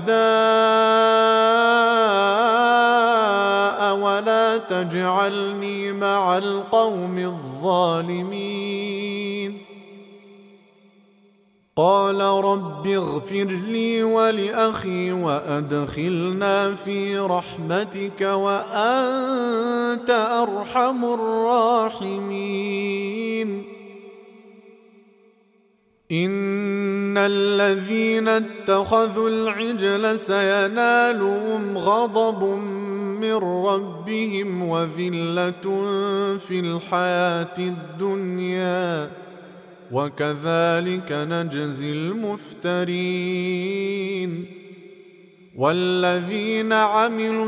الأعداء ولا تجعلني مع القوم الظالمين. قال رب اغفر لي ولأخي وأدخلنا في رحمتك وأنت أرحم الراحمين. إن الذين اتخذوا العجل سينالهم غضب من ربهم وذلة في الحياة الدنيا وكذلك نجزي المفترين. والذين عملوا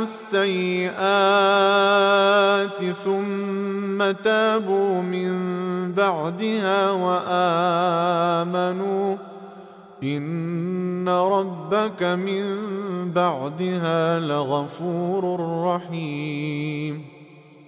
السيئات ثم تابوا من بعدها وآمنوا إن ربك من بعدها لغفور رحيم.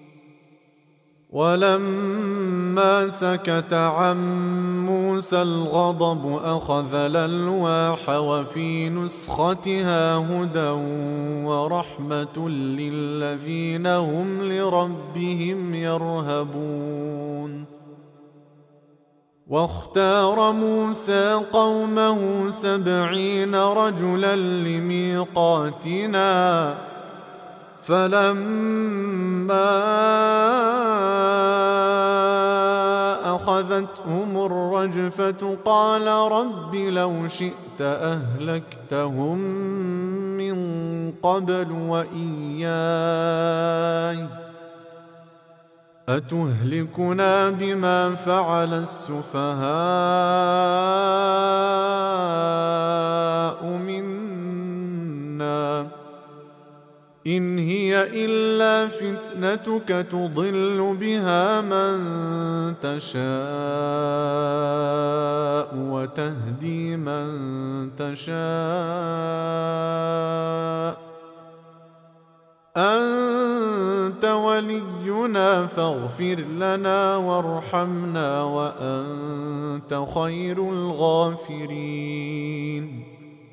ولما سكت عن موسى الغضب أخذ الألواح وفي نسختها هدى ورحمة للذين هم لربهم يرهبون. واختار موسى قومه سبعين رجلا لميقاتنا فلما أخذتهم الرجفة قال رب لو شئت أهلكتهم من قبل وإياي أتهلكنا بما فعل السفهاء منا إن هي إلا فتنتك تضل بها من تشاء وتهدي من تشاء أنت ولينا فاغفر لنا وارحمنا وأنت خير الغافرين.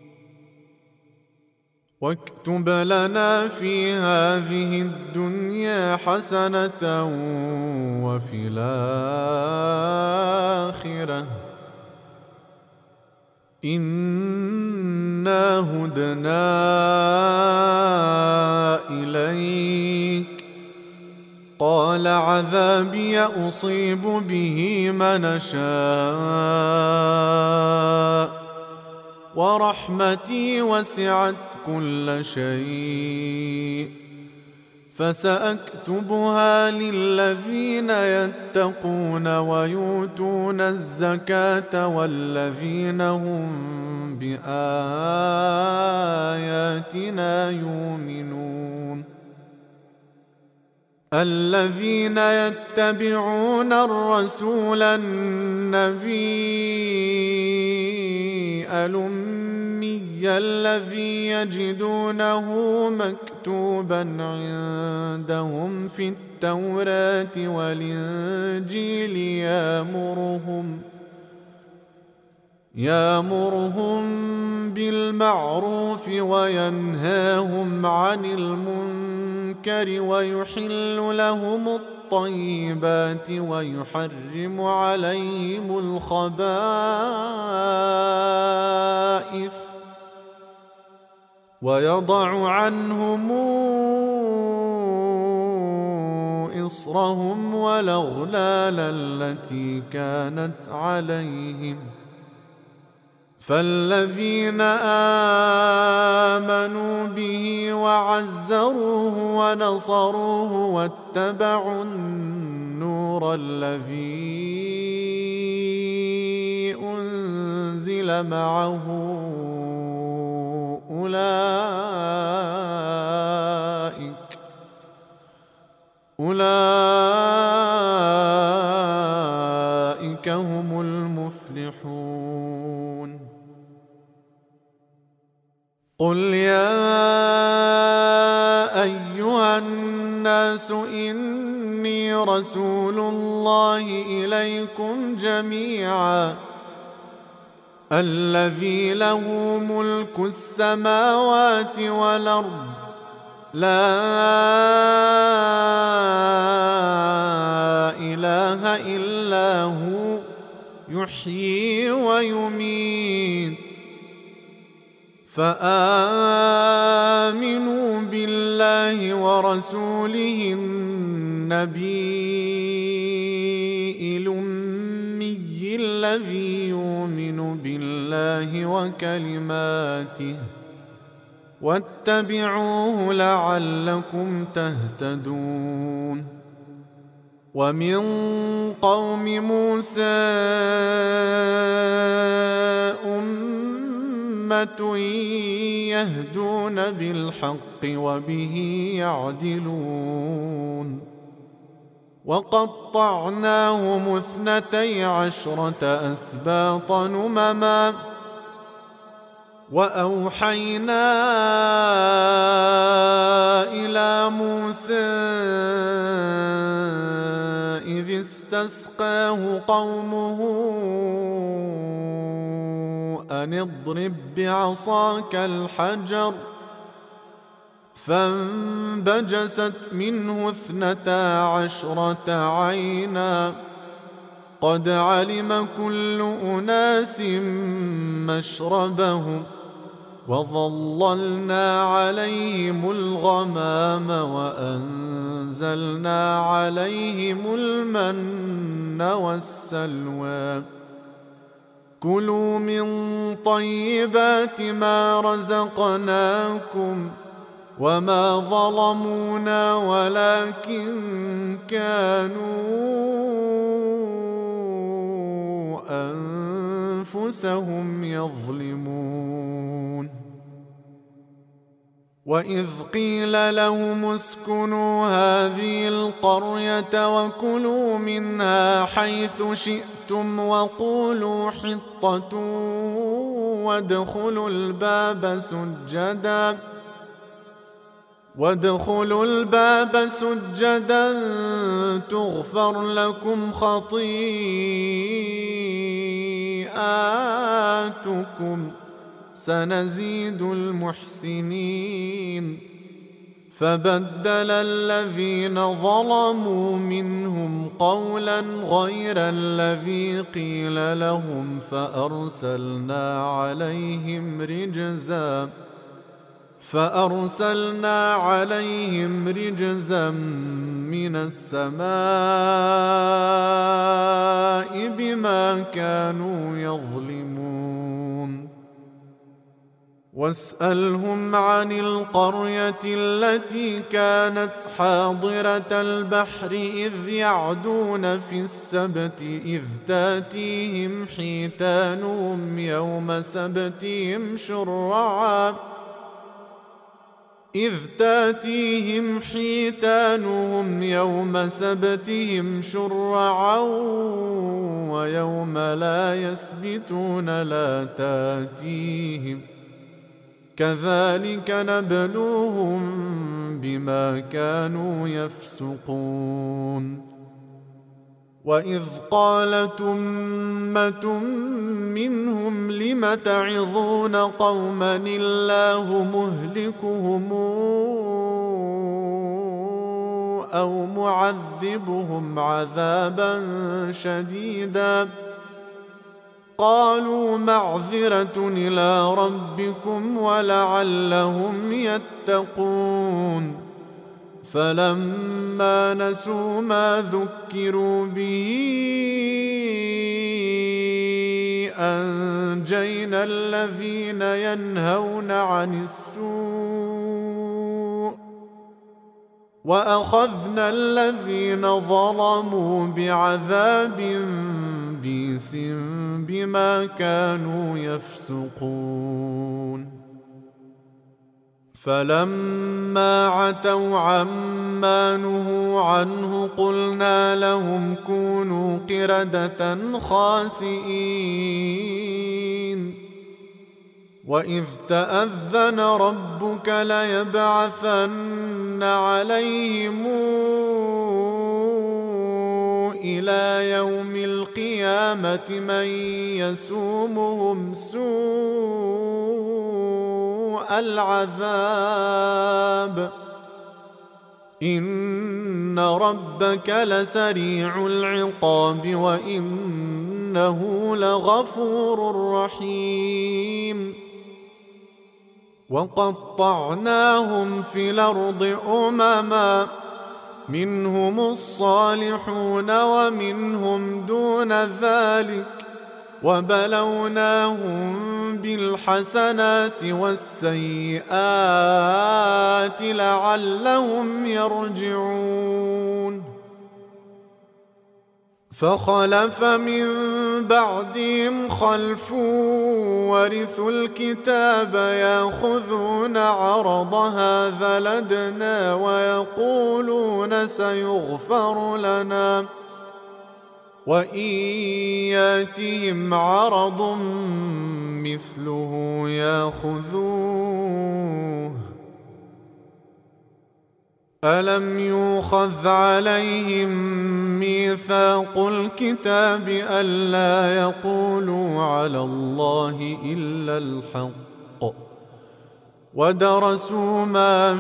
واكتب لنا في هذه الدنيا حسنة وفي الآخرة إنا هدنا إليك قال عذابي أصيب به من أشاء ورحمتي وسعت كل شيء فسأكتبها للذين يتقون ويؤتون الزكاة والذين هم بآياتنا يؤمنون. الذين يتبعون الرسول النبي الأمي الذي يجدونه مكتوبا عندهم في التوراة والإنجيل يأمرهم يأمرهم بالمعروف وينهاهم عن المنكر ويحل لهم الطيبات ويحرم عليهم الخبائث ويضع عنهم إصرهم والأغلال التي كانت عليهم. فالذين آمنوا به وعزروه ونصروه واتبعوا النور الذي أنزل معه أولئك أولئك هم المفلحون. قل يا أيها الناس إني رسول الله إليكم جميعا الذي له ملك السماوات والأرض لا إله إلا هو يحيي ويميت فآمنوا بالله ورسوله النبي الأمي الذي يؤمن بالله وكلماته واتبعوه لعلكم تهتدون. ومن قوم موسى أمة أمة يهدون بالحق وبه يعدلون وقطعناهم اثنتي عشرة أسباط أمما وأوحينا إلى موسى إذ استسقاه قومه أن اضرب بعصاك الحجر فانبجست منه اثنتا عشرة عينا قد علم كل أناس مشربهم وظللنا عليهم الغمام وأنزلنا عليهم المن والسلوى كلوا من طيبات ما رزقناكم وما ظلمونا ولكن كانوا أنفسهم يظلمون وإذ قيل لهم اسكنوا هذه القرية وكلوا منها حيث شئتم وقولوا حطة وادخلوا الباب سجدا وادخلوا الباب سجدا تغفر لكم خطيئاتكم سنزيد المحسنين فبدل الذين ظلموا منهم قولا غير الذي قيل لهم فأرسلنا عليهم رجزا فأرسلنا عليهم رجزا من السماء بما كانوا يظلمون واسألهم عن القرية التي كانت حاضرة البحر إذ يعدون في السبت إذ تاتيهم حيتانهم يوم سبتهم شرعا إذ تاتيهم حيتانهم يوم سبتهم شرعا ويوم لا يسبتون لا تاتيهم كذلك نبلوهم بما كانوا يفسقون وإذ قالت أمة منهم لم تعظون قوما الله مهلكهم أو معذبهم عذابا شديدا قالوا معذرة إلى ربكم ولعلهم يتقون فلما نسوا ما ذكروا به أنجينا الذين ينهون عن السوء وأخذنا الذين ظلموا بعذاب بئس بما كانوا يفسقون فلما عتوا عما نهوا عنه قلنا لهم كونوا قردة خاسئين وإذ تأذن ربك ليبعثن عليهم إلى يوم القيامة من يسومهم سوء العذاب إن ربك لسريع العقاب وإنه لغفور رحيم وقطعناهم في الأرض أمما منهم الصالحون ومنهم دون ذلك وبلوناهم بالحسنات والسيئات لعلهم يرجعون فخلف من بعدهم خلف ورثوا الكتاب يأخذون عرض هذا الأدنى ويقولون سيغفر لنا وإن ياتهم عرض مثله يأخذوه ألم يؤخذ عليهم ميثاق الكتاب ألا يقولوا على الله إلا الحق ودرسوا ما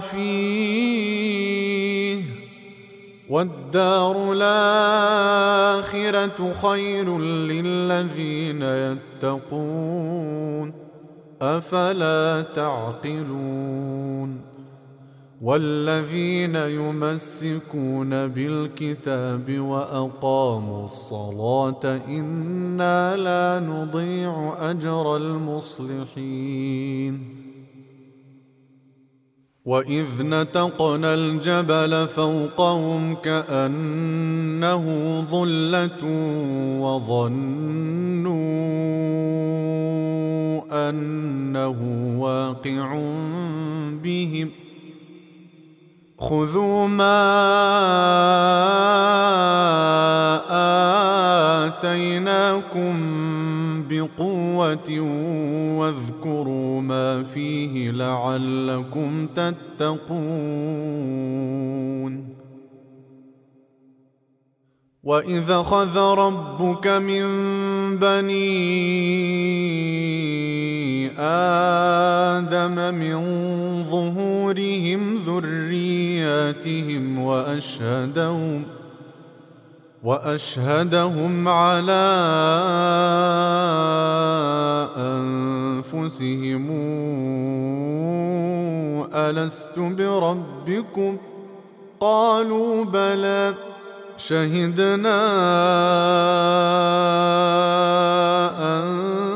فيه والدار الآخرة خير للذين يتقون أفلا تعقلون والذين يمسكون بالكتاب وأقاموا الصلاة إنا لا نضيع أجر المصلحين وإذ نتقنا الجبل فوقهم كأنه ظلة وظنوا أنه واقع بهم خذوا ما آتيناكم بقوة واذكروا ما فيه لعلكم تتقون وإذ أخذ ربك من بني آدم من ظهورهم ذرياتهم وأشهدهم وأشهدهم على أنفسهم ألست بربكم قالوا بلى شهدنا أن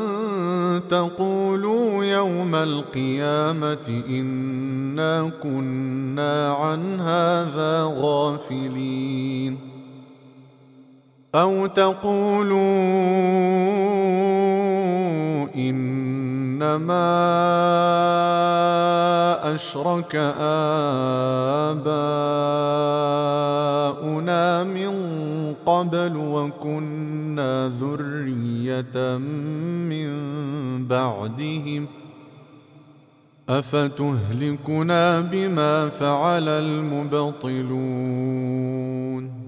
تقولوا يوم القيامة إنا كنا عن هذا غافلين أو تقولوا إنما أشرك آباؤنا من قبل وكنا ذرية من بعدهم أفتهلكنا بما فعل المبطلون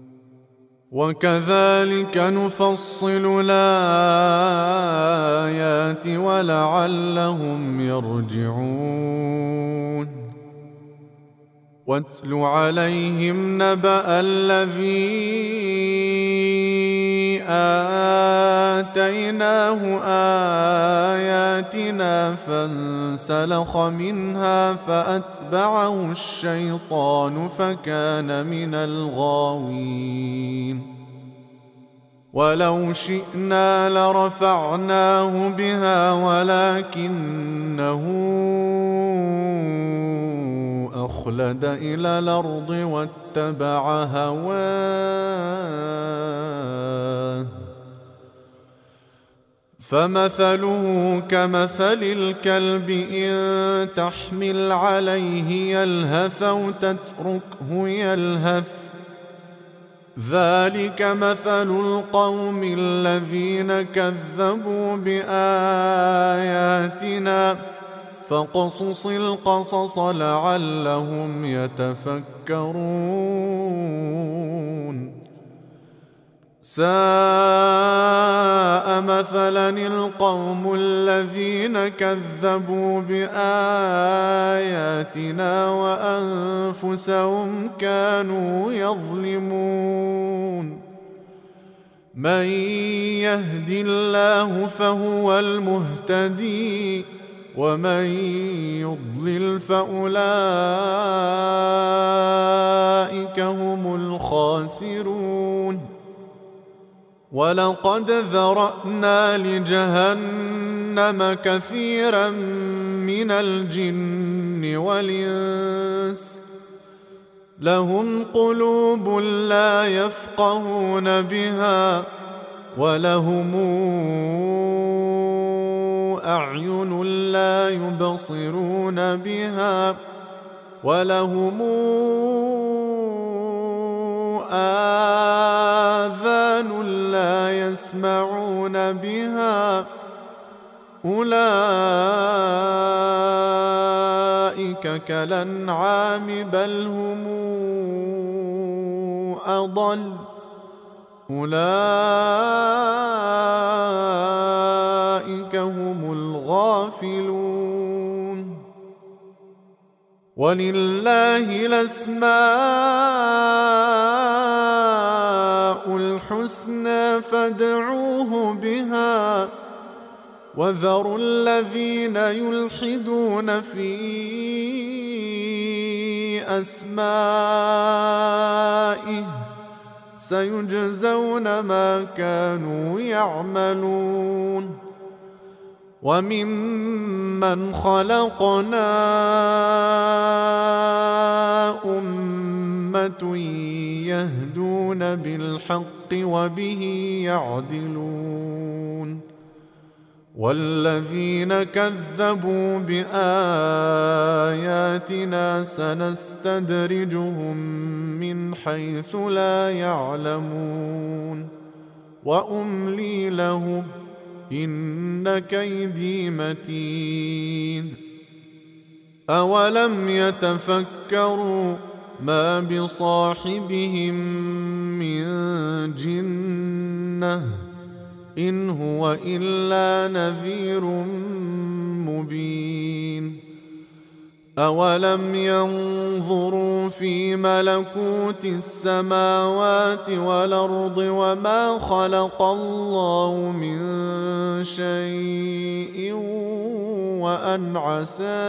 وكذلك نفصل الآيات ولعلهم يرجعون واتل عليهم نبأ الذي آتيناه آياتنا فانسلخ منها فأتبعه الشيطان فكان من الغاوين ولو شئنا لرفعناه بها ولكنه أخلد إلى الأرض واتبع هواه فمثله كمثل الكلب إن تحمل عليه يلهث أو تتركه يلهث ذلك مثل القوم الذين كذبوا بآياتنا فاقصص القصص لعلهم يتفكرون ساء مثلا القوم الذين كذبوا بآياتنا وأنفسهم كانوا يظلمون من يهد الله فهو المهتدي ومن يضلل فأولئك هم الخاسرون ولقد ذرأنا لجهنم كثيرا من الجن والإنس لهم قلوب لا يفقهون بها ولهم أعين لا يبصرون بها ولهم آذان لا يسمعون بها أولئك كالأنعام بل هم أضل أولئك هم الغافلون ولله الأسماء الحسنى فادعوه بها وذروا الذين يلحدون في أسمائه سيجزون ما كانوا يعملون وممن خلقنا أمة يهدون بالحق وبه يعدلون والذين كذبوا بآياتنا سنستدرجهم من حيث لا يعلمون وأملي لهم إن كيدي متين أولم يتفكروا ما بصاحبهم من جنة إن هو إلا نذير مبين أولم ينظروا في ملكوت السماوات والأرض وما خلق الله من شيء وأن عسى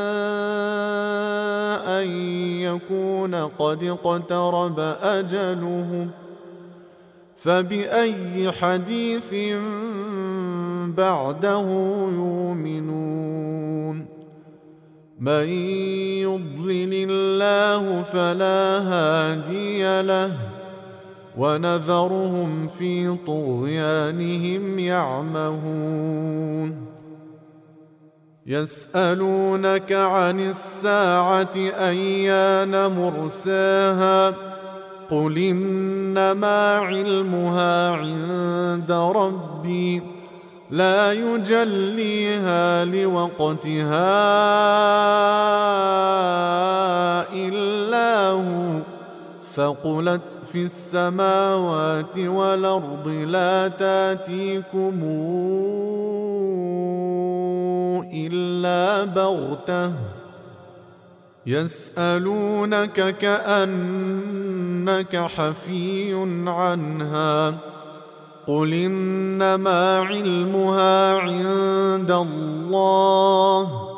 أن يكون قد اقترب أجلهم فبأي حديث بعده يؤمنون من يضلل الله فلا هادي له ونذرهم في طغيانهم يعمهون يسألونك عن الساعة أيان مرساها قل إنما علمها عند ربي لا يجليها لوقتها إلا هو ثقلت في السماوات والأرض لا تأتيكم إلا بغتة يسألونك كأنك حفي عنها قل إنما علمها عند الله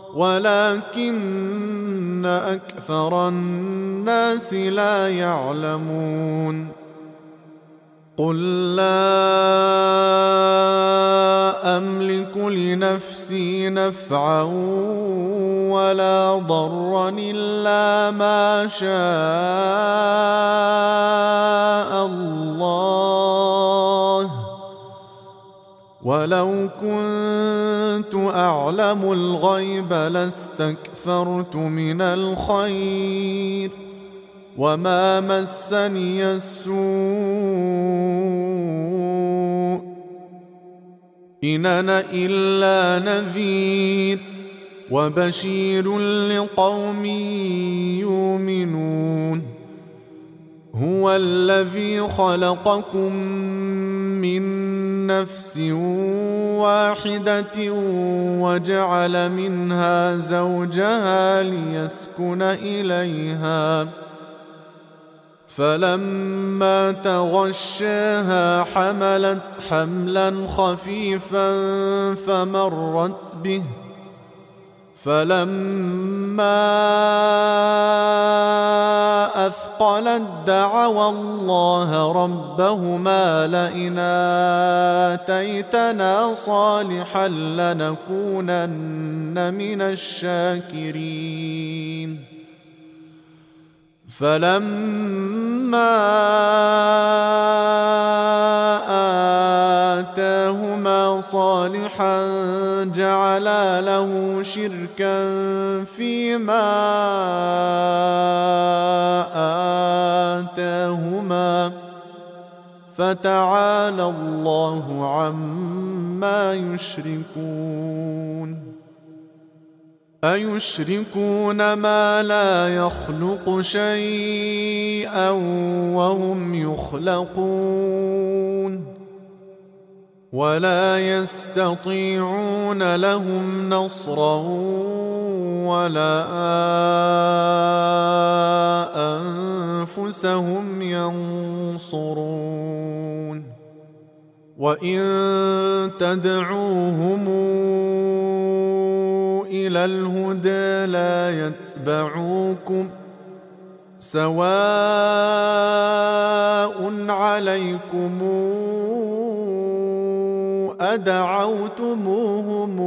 ولكن أكثر الناس لا يعلمون قل لا أملك لنفسي نفعا ولا ضرا إلا ما شاء الله ولو كنت أعلم الغيب لاستكثرت من الخير وما مسني السوء إن أنا إلا نذير وبشير لقوم يؤمنون هو الذي خلقكم من نفس واحدة وجعل منها زوجها ليسكن إليها فلما تغشاها حملت حملا خفيفا فمرت به فلما أثقلت دعوا الله ربهما لئن آتيتنا صالحا لنكونن من الشاكرين فلما صالحا جعلا له شركا فيما آتاهما فتعالى الله عما يشركون أيشركون ما لا يخلق شيئا وهم يخلقون ولا يستطيعون لهم نصرا ولا أنفسهم ينصرون وإن تدعوهم إلى الهدى لا يتبعوكم سواء عليكم أدعوتموهم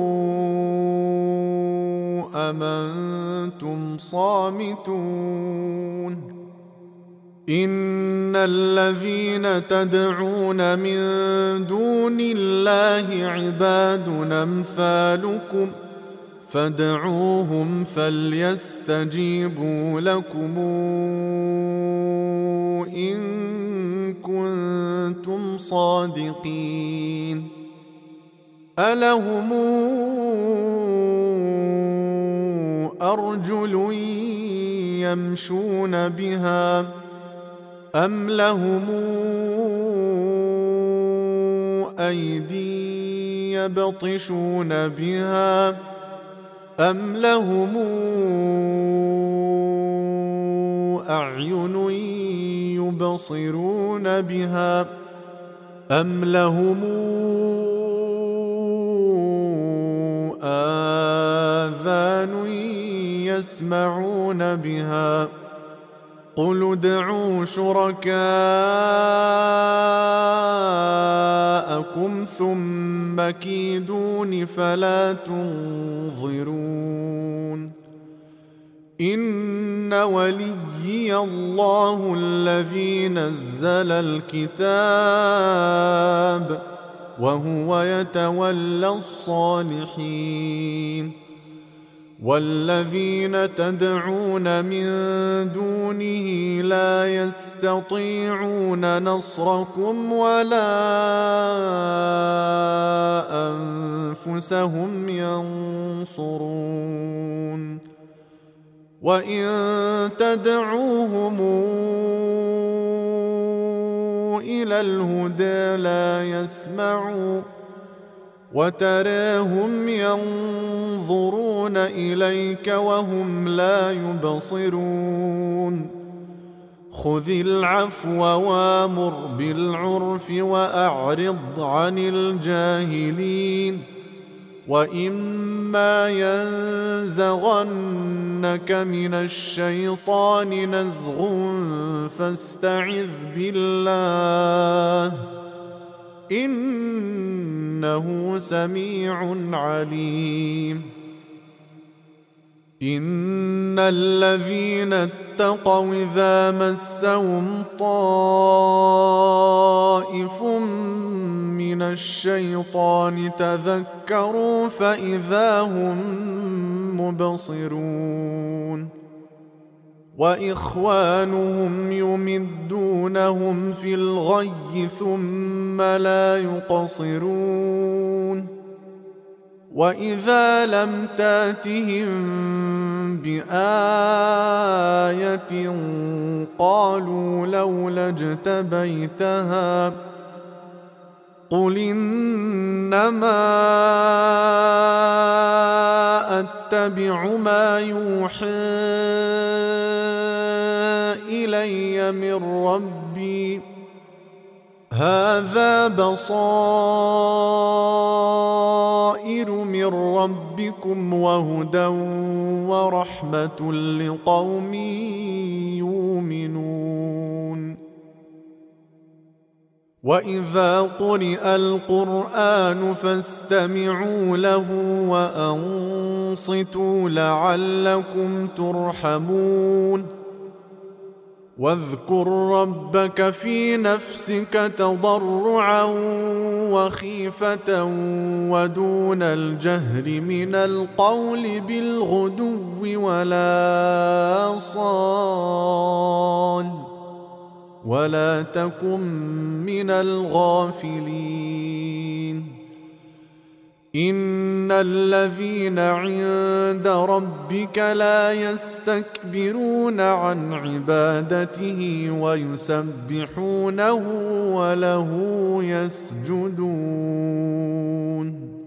أم أنتم صامتون إن الذين تدعون من دون الله عباد أمثالكم فادعوهم فليستجيبوا لكم إن كنتم صادقين ألهم أرجل يمشون بها أم لهم أيدي يبطشون بها أم لهم أعين يبصرون بها أم لهم آذان يسمعون بها قل ادعوا شركاءكم ثم كيدون فلا تنظرون إن وليي الله الذي نزل الكتاب وهو يتولى الصالحين والذين تدعون من دونه لا يستطيعون نصركم ولا أنفسهم ينصرون وإن تدعوهم إلى الهدى لا يسمعوا وتراهم ينظرون إليك وهم لا يبصرون خذ العفو وامر بالعرف وأعرض عن الجاهلين وإما ينزغنك من الشيطان نزغ فاستعذ بالله إنه سميع عليم إن الذين اتقوا إذا مسهم طائف من الشيطان تذكروا فإذا هم مبصرون وإخوانهم يمدونهم في الغي ثم لا يقصرون وإذا لم تاتهم بآية قالوا لولا اجتبيتها قل إنما أتبع ما يوحى إلي من ربي هذا بصائر من ربكم وهدى ورحمة لقوم يؤمنون وإذا قرئ القرآن فاستمعوا له وأنصتوا لعلكم ترحمون واذكر ربك في نفسك تضرعا وخيفة ودون الجهر من القول بالغدو ولا آصال ولا تكن من الغافلين إن الذين عند ربك لا يستكبرون عن عبادته ويسبحونه وله يسجدون